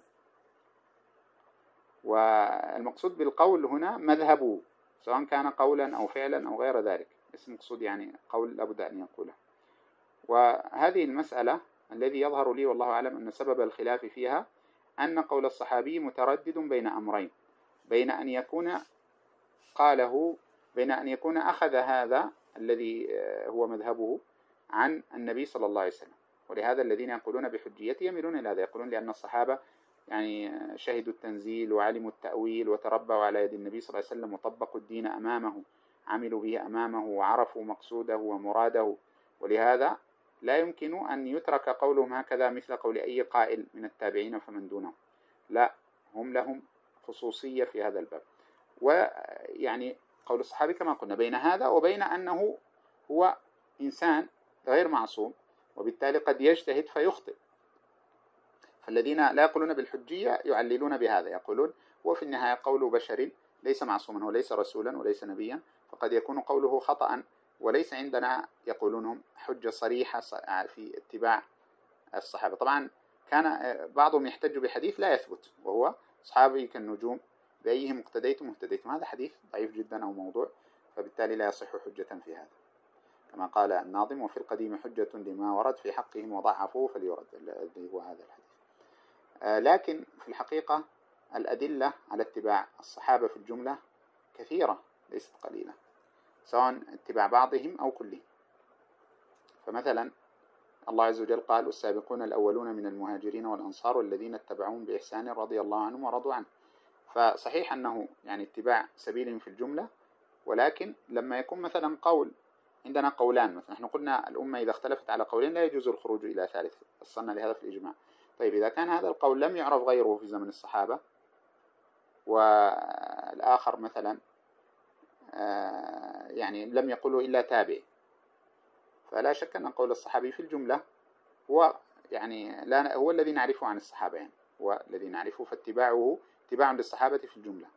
والمقصود بالقول هنا مذهبه، سواء كان قولا أو فعلا أو غير ذلك، اسم مقصود يعني قول لابد أن يقوله. وهذه المسألة الذي يظهر لي والله أعلم أن سبب الخلاف فيها أن قول الصحابي متردد بين أمرين، بين أن يكون قاله بين أن يكون أخذ هذا الذي هو مذهبه عن النبي صلى الله عليه وسلم، ولهذا الذين يقولون بحجيته يميلون إلى هذا، يقولون لأن الصحابة يعني شهدوا التنزيل وعلموا التأويل وتربوا على يد النبي صلى الله عليه وسلم وطبقوا الدين أمامه، عملوا به أمامه وعرفوا مقصوده ومراده، ولهذا لا يمكن أن يترك قولهم هكذا مثل قول أي قائل من التابعين فمن دونهم، لا، هم لهم خصوصية في هذا الباب. ويعني قول الصحابي كما قلنا بين هذا وبين أنه هو إنسان غير معصوم، وبالتالي قد يجتهد فيخطئ، فالذين لا يقولون بالحجية يعللون بهذا، يقولون هو في النهاية قول بشر ليس معصوما، هو ليس رسولا وليس نبيا، فقد يكون قوله خطأ، وليس عندنا يقولونهم حجة صريحة في اتباع الصحابة. طبعا كان بعضهم يحتج بحديث لا يثبت، وهو صحابي كالنجوم بأيهم اقتديتم اهتديتم، هذا حديث ضعيف جدا أو موضوع، فبالتالي لا يصح حجة في هذا، كما قال الناظم وفي القديم حجة لما ورد في حقهم وضعفوه فليرد، الذي هو هذا الحديث. آه لكن في الحقيقة الأدلة على اتباع الصحابة في الجملة كثيرة ليست قليلة، سواء اتباع بعضهم أو كلهم. فمثلا الله عز وجل قال والسابقون الأولون من المهاجرين والأنصار والذين اتبعوهم بإحسان رضي الله عنهم ورضوا عنه، فصحيح أنه يعني اتباع سبيلهم في الجملة، ولكن لما يكون مثلا قول، عندنا قولان مثلا، نحن قلنا الأمة إذا اختلفت على قولين لا يجوز الخروج إلى ثالث، وصلنا لهذا في الإجماع. طيب إذا كان هذا القول لم يعرف غيره في زمن الصحابة، والآخر مثلا يعني لم يقوله إلا تابع، فلا شك أن قول الصحابي في الجملة هو يعني لا هو الذي نعرفه عن الصحابة، يعني هو الذي نعرفه، فاتباعه اتباع للصحابة في الجملة.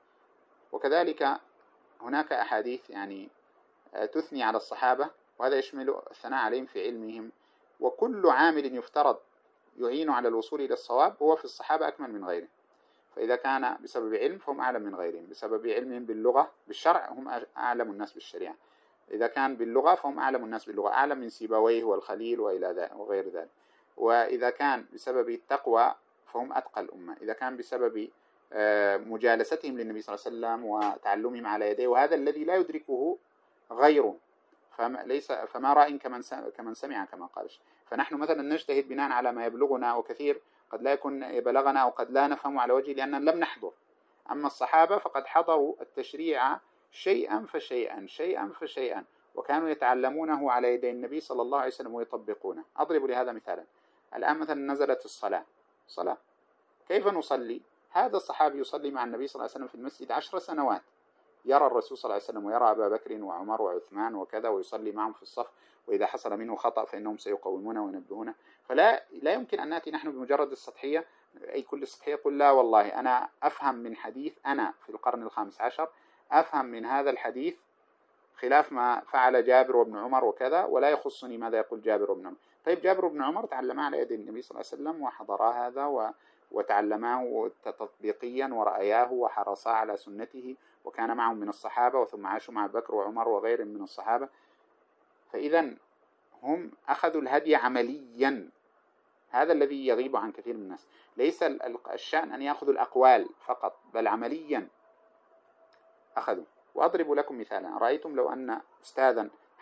وكذلك هناك أحاديث يعني تثني على الصحابة، وهذا يشمل الثناء عليهم في علمهم، وكل عامل يفترض يعين على الوصول إلى الصواب هو في الصحابة أكمل من غيرهم، فإذا كان بسبب علم فهم أعلم من غيرهم، بسبب علمهم باللغة بالشرع هم أعلم الناس بالشريعة، إذا كان باللغة فهم أعلم الناس باللغة، أعلم من سيبويه والخليل وإلى ذلك وغير ذلك، وإذا كان بسبب التقوى فهم أتقى الأمة، إذا كان بسبب مجالستهم للنبي صلى الله عليه وسلم وتعلمهم على يديه، وهذا الذي لا يدركه غيره، فليس فما رأي كمن كمن سمع كما قال. فنحن مثلا نجتهد بناء على ما يبلغنا، وكثير قد لا يكون بلغنا أو قد لا نفهم على وجه لأننا لم نحضر. أما الصحابة فقد حضروا التشريع شيئا فشيئا شيئا فشيئا، وكانوا يتعلمونه على يدي النبي صلى الله عليه وسلم ويطبقونه. أضرب لهذا مثالا، الآن مثلا نزلت الصلاة صلاة كيف نصلي؟ هذا الصحابي يصلي مع النبي صلى الله عليه وسلم في المسجد عشر سنوات، يرى الرسول صلى الله عليه وسلم ويرى أبا بكر وعمر وعثمان وكذا، ويصلي معهم في الصف، وإذا حصل منه خطأ فإنهم سيقومونه وينبهونه. فلا لا يمكن أن نأتي نحن بمجرد السطحية، أي كل السطحية، قل لا والله أنا أفهم من حديث، أنا في القرن الخامس عشر أفهم من هذا الحديث خلاف ما فعل جابر وابن عمر وكذا، ولا يخصني ماذا يقول جابر وابن عمر. طيب جابر وابن عمر تعلما على يد النبي صلى الله عليه وسلم وحضرا هذا و وتعلماه تطبيقيا ورأياه وحرصا على سنته، وكان معهم من الصحابة، وثم عاشوا مع بكر وعمر وغيرهم من الصحابة، فإذا هم أخذوا الهدي عمليا، هذا الذي يغيب عن كثير من الناس. ليس الشأن أن يأخذوا الأقوال فقط، بل عمليا أخذوا. وأضرب لكم مثالا، رأيتم لو أن أستاذا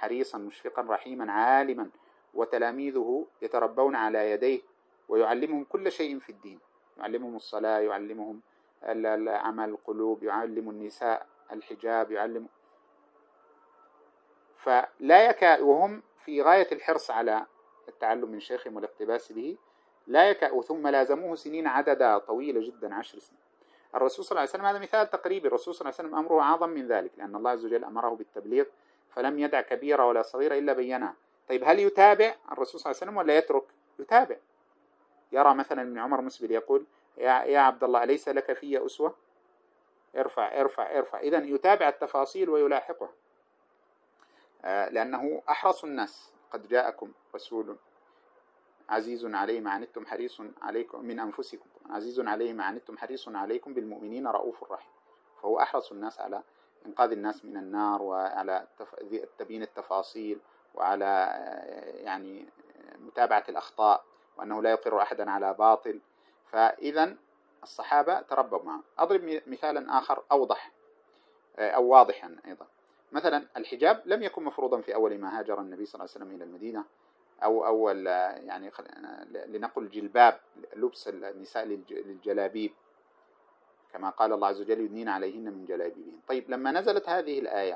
حريصا مشفقا رحيما عالما، وتلاميذه يتربون على يديه ويعلمهم كل شيء في الدين، يعلمهم الصلاة، يعلمهم عمل القلوب، يعلم النساء الحجاب، يعلم. فلا يكاد، وهم في غاية الحرص على التعلم من شيخهم والاقتباس به، لا يكاد، ثم لازموه سنين عددا طويلة جدا، عشر سنين. الرسول صلى الله عليه وسلم هذا مثال تقريبي، الرسول صلى الله عليه وسلم أمره أعظم من ذلك، لأن الله عز وجل أمره بالتبليغ فلم يدع كبيرة ولا صغيرة إلا بينها. طيب هل يتابع الرسول صلى الله عليه وسلم ولا يترك؟ يتابع. يرى مثلا ابن عمر مسبل يقول يا, يا عبد الله أليس لك في أسوة؟ ارفع ارفع ارفع. إذن يتابع التفاصيل ويلاحقها، آه لأنه أحرص الناس. قد جاءكم رسول عزيز عليه ما عنتم حريص عليكم من أنفسكم، عزيز عليه ما عنتم حريص عليكم بالمؤمنين رؤوف رحيم. فهو أحرص الناس على إنقاذ الناس من النار، وعلى تبيين التفاصيل، وعلى يعني متابعة الأخطاء، وأنه لا يقر أحدا على باطل. فإذا الصحابة تربوا معه. أضرب مثالا آخر أوضح أو واضحا أيضا. مثلا الحجاب لم يكن مفروضا في أول ما هاجر النبي صلى الله عليه وسلم إلى المدينة، أو أول يعني لنقل جلباب، لبس النساء للجلابيب، كما قال الله عز وجل يدنين عليهن من جلابيبهن. طيب لما نزلت هذه الآية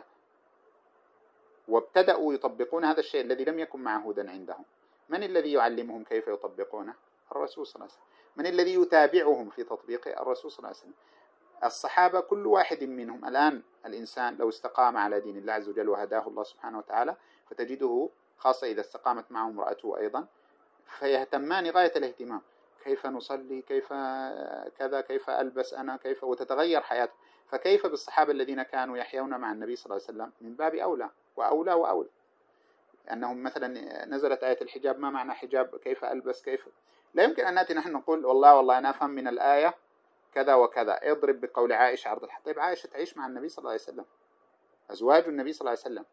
وابتدأوا يطبقون هذا الشيء الذي لم يكن معهودا عندهم، من الذي يعلمهم كيف يطبقونه؟ الرسول صلى الله عليه وسلم. من الذي يتابعهم في تطبيقه؟ الرسول صلى الله عليه وسلم. الصحابة كل واحد منهم الآن، الإنسان لو استقام على دين الله عز وجل وهداه الله سبحانه وتعالى، فتجده خاصة إذا استقامت معه امرأته أيضا، فيهتمان غاية الاهتمام، كيف نصلي، كيف كذا، كيف ألبس أنا، كيف، وتتغير حياته. فكيف بالصحابة الذين كانوا يحيون مع النبي صلى الله عليه وسلم؟ من باب أولى وأولى وأولى. أنهم مثلا نزلت آية الحجاب، ما معنى حجاب، كيف ألبس، كيف. لا يمكن أن نأتي نحن نقول والله والله أنا أفهم من الآية كذا وكذا، اضرب بقول عائشة عرض الحق. طيب عائشة تعيش مع النبي صلى الله عليه وسلم، أزواج النبي صلى الله عليه وسلم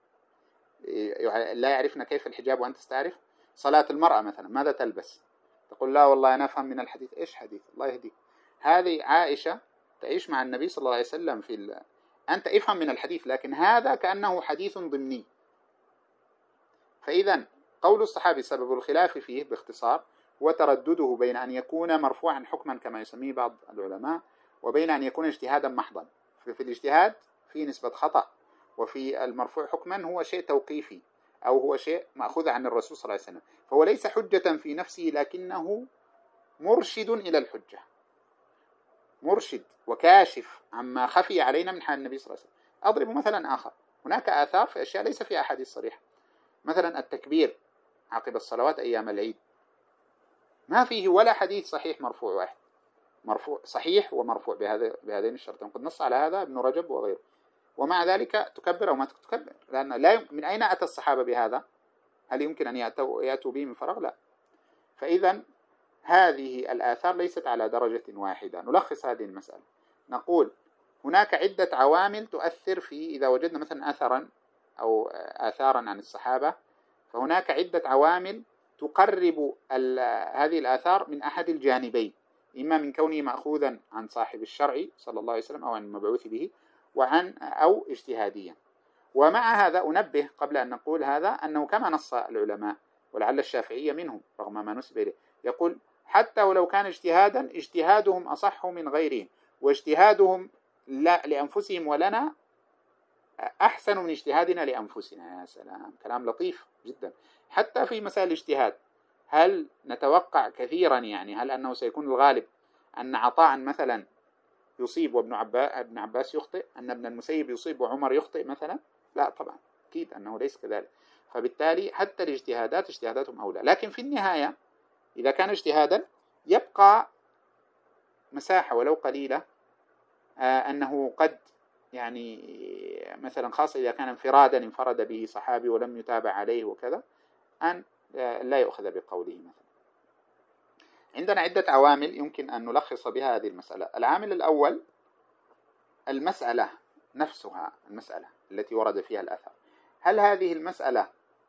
لا يعرفن كيف الحجاب وأنت تستعرف؟ صلاة المرأة مثلا ماذا تلبس؟ تقول لا والله أنا أفهم من الحديث. إيش حديث؟ الله يهديك. هذه عائشة تعيش مع النبي صلى الله عليه وسلم في ال... أنت افهم من الحديث، لكن هذا كأنه حديث ضمني. فإذا قول الصحابي سبب الخلاف فيه باختصار هو تردده بين أن يكون مرفوعا حكما كما يسميه بعض العلماء، وبين أن يكون اجتهادا محضا. في الاجتهاد في نسبة خطأ، وفي المرفوع حكما هو شيء توقيفي، أو هو شيء مأخوذ عن الرسول صلى الله عليه وسلم. فهو ليس حجة في نفسه، لكنه مرشد إلى الحجة، مرشد وكاشف عما خفي علينا من حال النبي صلى الله عليه وسلم. أضرب مثلا آخر. هناك آثار في أشياء ليس فيها أحاديث صريحة، مثلا التكبير عقب الصلوات أيام العيد، ما فيه ولا حديث صحيح مرفوع واحد، مرفوع صحيح ومرفوع بهذا بهذين الشرطين، قد نص على هذا ابن رجب وغيره. ومع ذلك تكبر أو ما تكبر، لأن لا يم... من أين أتى الصحابة بهذا؟ هل يمكن أن يأتوا, يأتوا به من فراغ؟ لا. فإذا هذه الآثار ليست على درجة واحدة. نلخص هذه المسألة، نقول هناك عدة عوامل تؤثر في، إذا وجدنا مثلا أثرا أو آثارا عن الصحابة، فهناك عدة عوامل تقرب هذه الآثار من أحد الجانبين، إما من كونه مأخوذا عن صاحب الشرع صلى الله عليه وسلم أو عن المبعوث به، وعن أو اجتهاديا. ومع هذا أنبه قبل أن نقول هذا أنه كما نص العلماء، ولعل الشافعية منهم رغم ما نسب إليه، يقول حتى ولو كان اجتهادا، اجتهادهم أصح من غيرهم، واجتهادهم لا لأنفسهم ولنا أحسن من اجتهادنا لأنفسنا. يا سلام، كلام لطيف جدا. حتى في مسائل الاجتهاد هل نتوقع كثيرا، يعني هل أنه سيكون الغالب أن عطاء مثلا يصيب وابن عباس ابن عباس يخطئ، أن ابن المسيب يصيب وعمر يخطئ مثلا؟ لا طبعا، أكيد أنه ليس كذلك. فبالتالي حتى الاجتهادات اجتهاداتهم أولى. لكن في النهاية إذا كان اجتهادا يبقى مساحة ولو قليلة آه أنه قد يعني مثلا خاصة إذا كان انفرادا انفرد به صحابي ولم يتابع عليه وكذا، أن آه لا يؤخذ بقوله مثلا. عندنا عدة عوامل يمكن أن نلخص بها هذه المسألة. العامل الأول المسألة نفسها، المسألة التي ورد فيها الأثر، هل هذه المسألة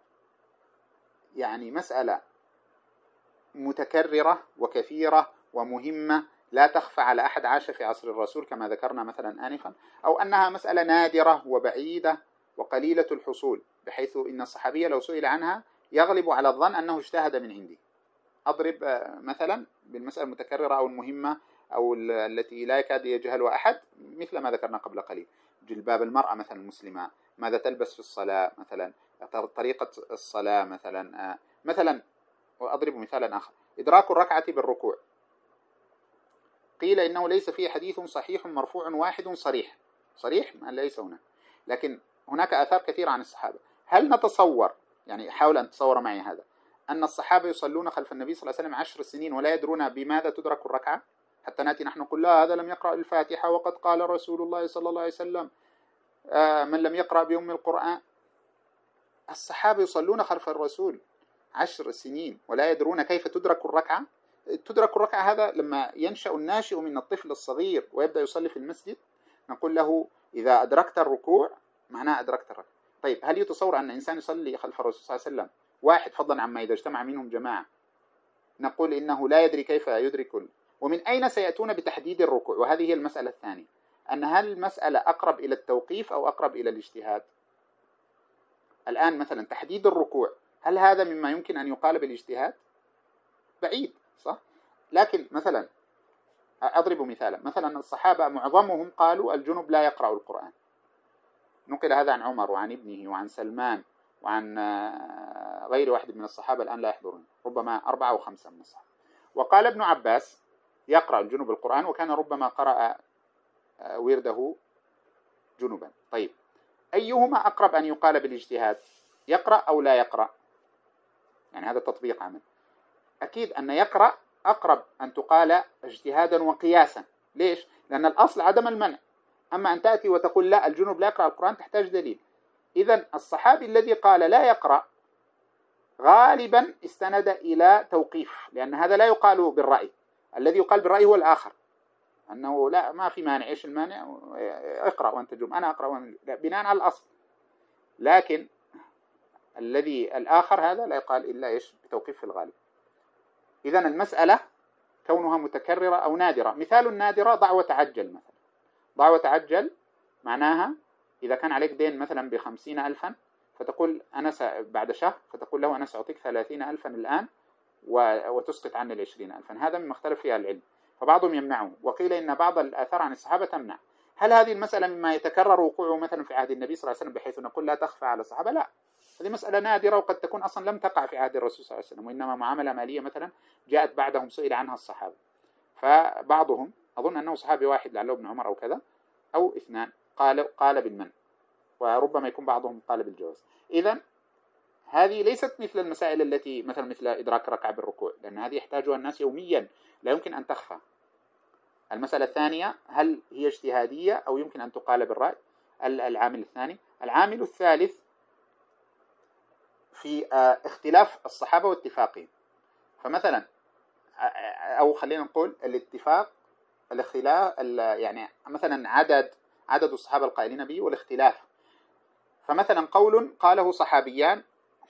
يعني مسألة متكررة وكثيرة ومهمة لا تخفى على أحد عاش في عصر الرسول كما ذكرنا مثلا آنفا، أو أنها مسألة نادرة وبعيدة وقليلة الحصول بحيث إن الصحابية لو سئل عنها يغلب على الظن أنه اجتهد من عندي. أضرب مثلا بالمسألة المتكررة أو المهمة أو التي لا يكاد يجهلها أحد، مثل ما ذكرنا قبل قليل، جلباب المرأة مثلا المسلمة، ماذا تلبس في الصلاة مثلا، طريقة الصلاة مثلا. مثلا وأضرب مثالا آخر، إدراك الركعة بالركوع، قيل إنه ليس فيه حديث صحيح مرفوع واحد صريح صريح ما ليس هنا، لكن هناك آثار كثيرة عن الصحابة. هل نتصور، يعني حاول أن تصور معي هذا، أن الصحابة يصلون خلف النبي صلى الله عليه وسلم عشر سنين ولا يدرون بماذا تدرك الركعة، حتى نأتي نحن نقول لا هذا لم يقرأ الفاتحة وقد قال رسول الله صلى الله عليه وسلم آه من لم يقرأ بأم القرآن. الصحابة يصلون خلف الرسول عشر سنين ولا يدرون كيف تدرك الركعة. تدرك الركعة هذا لما ينشأ الناشئ من الطفل الصغير ويبدأ يصلي في المسجد، نقول له إذا أدركت الركوع معناه أدركت الركعة. طيب هل يتصور أن إنسان يصلي خلف الرسول صلى الله عليه وسلم واحد، فضلا عما إذا اجتمع منهم جماعة، نقول إنه لا يدري كيف يدرك؟ ومن أين سيأتون بتحديد الركوع؟ وهذه هي المسألة الثانية، أن هل المسألة أقرب إلى التوقيف أو أقرب إلى الاجتهاد؟ الآن مثلا تحديد الركوع، هل هذا مما يمكن أن يقال بالاجتهاد؟ بعيد، صح؟ لكن مثلا أضرب مثالا، مثلا الصحابة معظمهم قالوا الجنب لا يقرأ القرآن، نقل هذا عن عمر وعن ابنه وعن سلمان وعن غير واحد من الصحابة الآن لا يحضرون، ربما أربعة أو خمسة من الصحابة. وقال ابن عباس يقرأ الجنب القرآن وكان ربما قرأ ورده جنبا. طيب أيهما أقرب أن يقال بالاجتهاد، يقرأ أو لا يقرأ؟ يعني هذا تطبيق عمل. أكيد أن يقرأ أقرب أن تقال اجتهادا وقياسا. ليش؟ لأن الأصل عدم المنع، أما أن تأتي وتقول لا الجنوب لا يقرأ القرآن تحتاج دليل. إذن الصحابي الذي قال لا يقرأ غالبا استند إلى توقيف، لأن هذا لا يقال بالرأي، الذي يقال بالرأي هو الآخر، أنه لا ما في مانع. إيش المانع؟ اقرأ وأنت جنوب، أنا أقرأ وأنت، بناء على الأصل. لكن الذي الآخر هذا لا يقال إلا إيش؟ بتوقيف في الغالب. إذن المسألة كونها متكررة أو نادرة. مثال النادرة ضع وتعجل مثلا. ضع وتعجل معناها إذا كان عليك دين مثلا بخمسين ألفا، فتقول أنا بعد شهر، فتقول له أنا سأعطيك ثلاثين ألفا الآن وتسقط عني العشرين ألفا. هذا مما اختلف فيها العلم، فبعضهم يمنعه، وقيل إن بعض الآثار عن الصحابة تمنع. هل هذه المسألة مما يتكرر وقوعه مثلا في عهد النبي صلى الله عليه وسلم بحيث نقول لا تخفى على الصحابة؟ لا، هذه مسألة نادرة وقد تكون أصلا لم تقع في عهد الرسول صلى الله عليه وسلم، وإنما معاملة مالية مثلا جاءت بعدهم سئل عنها الصحابة، فبعضهم أظن أنه صحابي واحد لعله ابن عمر أو كذا أو اثنان قال قال بالمنع، وربما يكون بعضهم قال بالجواز. إذن هذه ليست مثل المسائل التي مثلا مثل إدراك ركعة بالركوع، لأن هذه يحتاجها الناس يوميا لا يمكن أن تخفى. المسألة الثانية هل هي اجتهادية أو يمكن أن تقال بالرأي؟ العامل الثاني. العامل الثالث في اختلاف الصحابة واتفاقهم. فمثلا أو خلينا نقول الاتفاق الاختلاف، يعني مثلا عدد عدد الصحابة القائلين به والاختلاف. فمثلا قول قاله صحابيان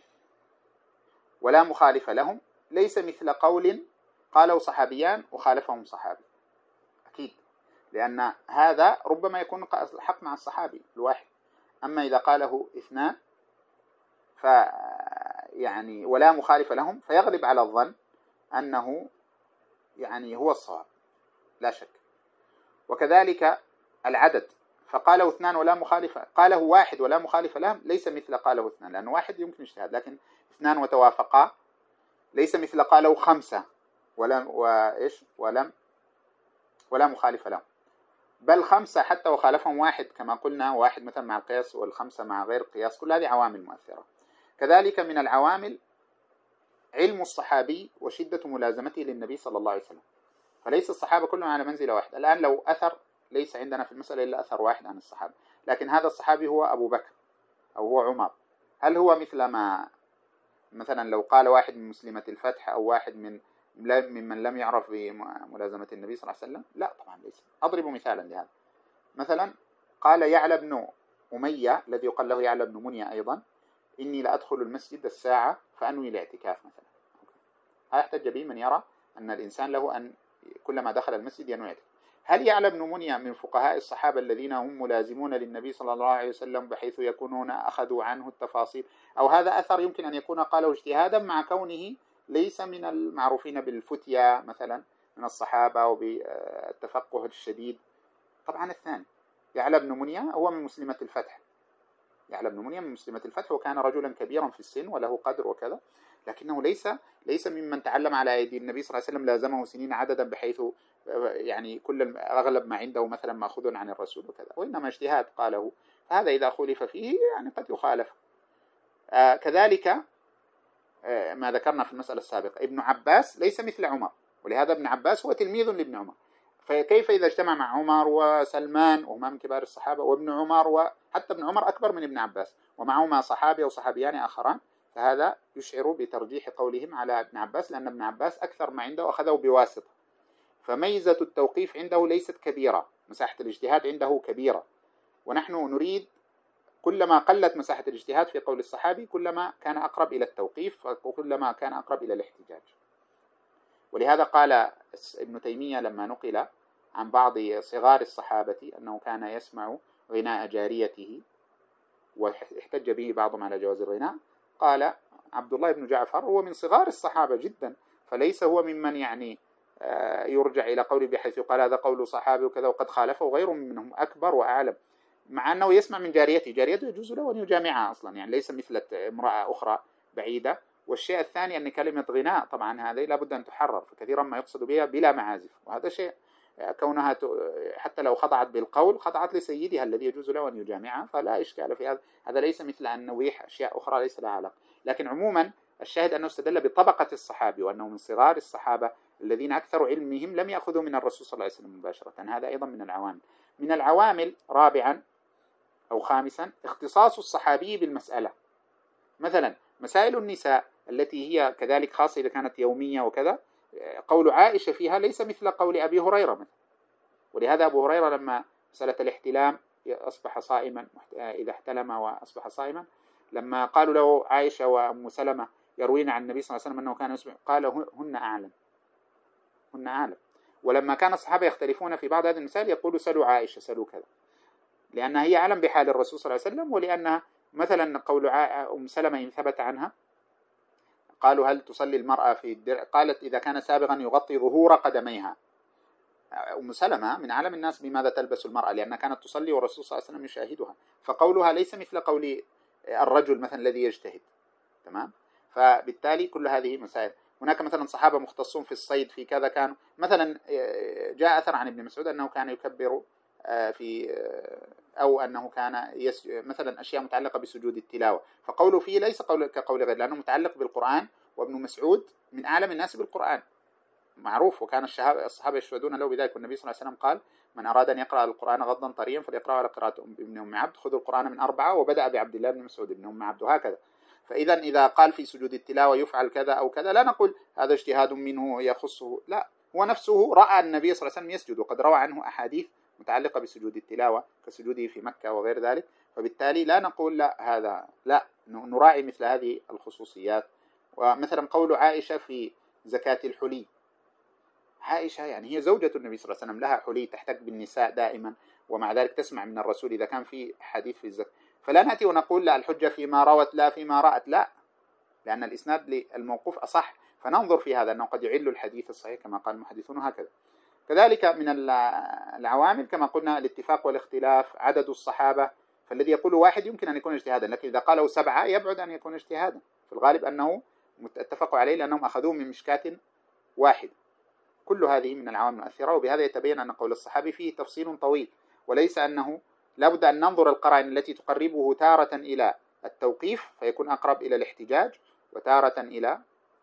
ولا مخالف لهم ليس مثل قول قاله صحابيان وخالفهم صحابي، أكيد، لأن هذا ربما يكون الحق مع الصحابي الواحد. أما إذا قاله اثنان ف يعني ولا مخالف لهم فيغلب على الظن أنه يعني هو الصواب لا شك. وكذلك العدد، فقاله اثنان ولا مخالف، قاله واحد ولا مخالف لهم ليس مثل قاله اثنان، لأن واحد يمكن اجتهاد، لكن اثنان وتوافقا ليس مثل قاله خمسة ولم وإيش ولم ولا مخالف لهم، بل خمسة حتى وخالفهم واحد كما قلنا، واحد مثلا مع القياس والخمسة مع غير القياس، كل هذه عوامل مؤثرة. كذلك من العوامل علم الصحابي وشدة ملازمته للنبي صلى الله عليه وسلم، فليس الصحابة كلهم على منزلة واحدة. الآن لو أثر، ليس عندنا في المسألة إلا أثر واحد عن الصحابة، لكن هذا الصحابي هو أبو بكر أو هو عمر، هل هو مثل ما مثلا لو قال واحد من مسلمة الفتح أو واحد من ممن لم يعرف بملازمة النبي صلى الله عليه وسلم؟ لا طبعا ليس. أضرب مثالا لهذا. مثلا قال يعلى بن أمية الذي يقال له يعلى بن منية أيضا إني لأدخل المسجد الساعة فأنوي الاعتكاف مثلا. هذا يحتج به من يرى أن الإنسان له أن كلما دخل المسجد ينوي اعتكاف. هل يعلى بن منيع من فقهاء الصحابة الذين هم ملازمون للنبي صلى الله عليه وسلم بحيث يكونون أخذوا عنه التفاصيل، أو هذا أثر يمكن أن يكون قاله اجتهادا مع كونه ليس من المعروفين بالفتيا مثلا من الصحابة وبالتفقه الشديد؟ طبعا الثاني. يعلى بن منيع هو من مسلمة الفتح، يعلى بن منيع من مسلمة الفتح، وكان رجلا كبيرا في السن وله قدر وكذا، لكنه ليس ليس ممن تعلم على أيدي النبي صلى الله عليه وسلم لازمه سنين عددا بحيث يعني كل أغلب ما عنده مثلا مأخوذ عن الرسول وكذا، وإنما اجتهاد قاله، فهذا إذا خولف فيه يعني قد يخالف. آه كذلك آه ما ذكرنا في المسألة السابقة، ابن عباس ليس مثل عمر، ولهذا ابن عباس هو تلميذ لابن عمر، فكيف إذا اجتمع مع عمر وسلمان وهما من كبار الصحابة وابن عمر، وحتى ابن عمر أكبر من ابن عباس ومعهما صحابي وصحابيان آخران، فهذا يشعر بترجيح قولهم على ابن عباس، لأن ابن عباس أكثر ما عنده أخذه بواسطة، فميزة التوقيف عنده ليست كبيرة، مساحة الاجتهاد عنده كبيرة، ونحن نريد كلما قلت مساحة الاجتهاد في قول الصحابي كلما كان أقرب إلى التوقيف وكلما كان أقرب إلى الاحتجاج. ولهذا قال ابن تيمية لما نقل عن بعض صغار الصحابة أنه كان يسمع غناء جاريته واحتج به بعضهم على جواز الغناء، قال عبد الله بن جعفر هو من صغار الصحابة جدا، فليس هو ممن يعني يرجع إلى قوله بحيث يقال هذا قول صحابي وكذا وقد خالفه غيره منهم أكبر وأعلم، مع أنه يسمع من جاريته، جاريته يجوز له أن يجامعها أصلا، يعني ليس مثل امرأة أخرى بعيدة. والشيء الثاني أن كلمة غناء طبعا هذه لابد أن تحرر، فكثيرا ما يقصد بها بلا معازف، وهذا شيء كونها حتى لو خضعت بالقول خضعت لسيدها الذي يجوز له أن يجامعها، فلا إشكال في هذا، هذا ليس مثل أن نويح أشياء أخرى ليس لها علاقة. لكن عموما الشاهد أنه استدل بطبقة الصحابي وأنه من صغار الصحابة الذين أكثر علمهم لم يأخذوا من الرسول صلى الله عليه وسلم مباشرة، هذا أيضا من العوامل. من العوامل رابعا أو خامسا اختصاص الصحابي بالمسألة، مثلا مسائل النساء التي هي كذلك خاصة إذا كانت يومية وكذا، قول عائشة فيها ليس مثل قول أبي هريرة مثلا، ولهذا أبو هريرة لما مسألة الاحتلام أصبح صائما إذا احتلم وأصبح صائما، لما قالوا له عائشة وأم سلمة يروين عن النبي صلى الله عليه وسلم أنه كان يسمع، قال هن أعلم هن أعلم. ولما كان الصحابة يختلفون في بعض هذه المسائل يقولوا سلوا عائشة سلوا كذا، لأنها هي أعلم بحال الرسول صلى الله عليه وسلم، ولأنها مثلا قول أم سلمة إن ثبت عنها قالوا هل تصلي المرأة في الدرع، قالت إذا كان سابغا يغطي ظهور قدميها. أم سلمة من أعلم الناس بماذا تلبس المرأة، لأنها كانت تصلي والرسول صلى الله عليه وسلم يشاهدها، فقولها ليس مثل قول الرجل مثلا الذي يجتهد. تمام. فبالتالي كل هذه مسائل. هناك مثلا صحابة مختصون في الصيد في كذا، كانوا مثلا جاء أثر عن ابن مسعود أنه كان يكبر في أو أنه كان يس مثلا أشياء متعلقة بسجود التلاوة، فقوله فيه ليس قول كقول غير، لأنه متعلق بالقرآن، وابن مسعود من أعلم الناس بالقرآن معروف، وكان الصحابة يشهدون له بذلك، والنبي صلى الله عليه وسلم قال من أراد أن يقرأ القرآن غضا طريا فليقرأ على قراءة ابن أم عبد، خذوا القرآن من أربعة، وبدأ بعبد الله بن مسعود ابن أم عبد، وهكذا. فإذا إذا قال في سجود التلاوة يفعل كذا أو كذا لا نقول هذا اجتهاد منه يخصه، لا، هو نفسه رأى النبي صلى الله عليه وسلم يسجد، وقد روى عنه أحاديث متعلقة بسجود التلاوة كسجوده في مكة وغير ذلك، فبالتالي لا نقول لا هذا لا، نراعي مثل هذه الخصوصيات. ومثلا قول عائشة في زكاة الحلي، عائشة يعني هي زوجة النبي صلى الله عليه وسلم لها حلي تحتك بالنساء دائما، ومع ذلك تسمع من الرسول إذا كان في حديث في الزكاة، فلا نأتي ونقول لا الحجة فيما روت لا فيما رأت، لا، لأن الإسناد للموقوف أصح، فننظر في هذا أنه قد يعل الحديث الصحيح كما قال المحدثون هكذا. كذلك من العوامل كما قلنا الاتفاق والاختلاف، عدد الصحابة، فالذي يقول واحد يمكن أن يكون اجتهادا، لكن إذا قالوا سبعة يبعد أن يكون اجتهادا، في الغالب أنه اتفقوا عليه لأنهم أخذوه من مشكاة واحد. كل هذه من العوامل المؤثرة، وبهذا يتبين أن قول الصحابي فيه تفصيل طويل، وليس أنه لابد أن ننظر القرائن التي تقربه تارة إلى التوقيف فيكون أقرب إلى الاحتجاج، وتارة إلى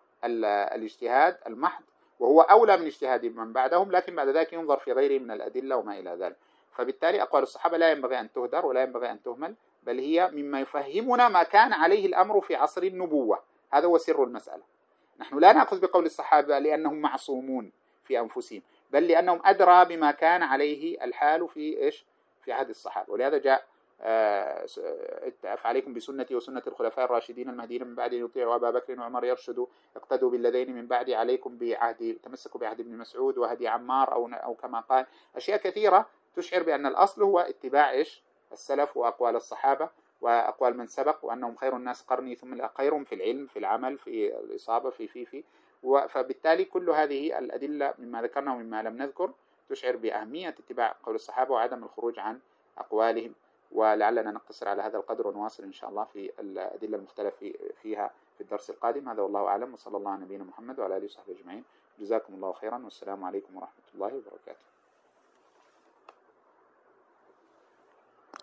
الاجتهاد المحض، وهو أولى من اجتهاد من بعدهم، لكن بعد ذلك ينظر في غيره من الأدلة وما إلى ذلك. فبالتالي أقوال الصحابة لا ينبغي أن تهدر ولا ينبغي أن تهمل، بل هي مما يفهمنا ما كان عليه الأمر في عصر النبوة، هذا هو سر المسألة. نحن لا نأخذ بقول الصحابة لأنهم معصومون في أنفسهم، بل لأنهم أدرى بما كان عليه الحال في إيش في عهد الصحابة. ولهذا جاء فعليكم بسنتي وسنة الخلفاء الراشدين المهديين من بعد يطيعوا أبا بكر وعمر يرشدوا اقتدوا بالذين من بعد عليكم بعهد تمسكوا بعهد ابن مسعود وهدي عمار أو أو كما قال. أشياء كثيرة تشعر بأن الأصل هو اتباع إيش السلف وأقوال الصحابة وأقوال من سبق، وأنهم خير الناس قرني ثم خيرهم في العلم في العمل في الإصابة في في في فبالتالي كل هذه الأدلة مما ذكرنا ومما لم نذكر تشعر بأهمية اتباع قول الصحابة وعدم الخروج عن أقوالهم. ولعلنا نقتصر على هذا القدر ونواصل إن شاء الله في الأدلة المختلفة فيها في الدرس القادم. هذا والله أعلم، وصلى الله على نبينا محمد وعلى آله وصحبه أجمعين. جزاكم الله خيرا، والسلام عليكم ورحمة الله وبركاته.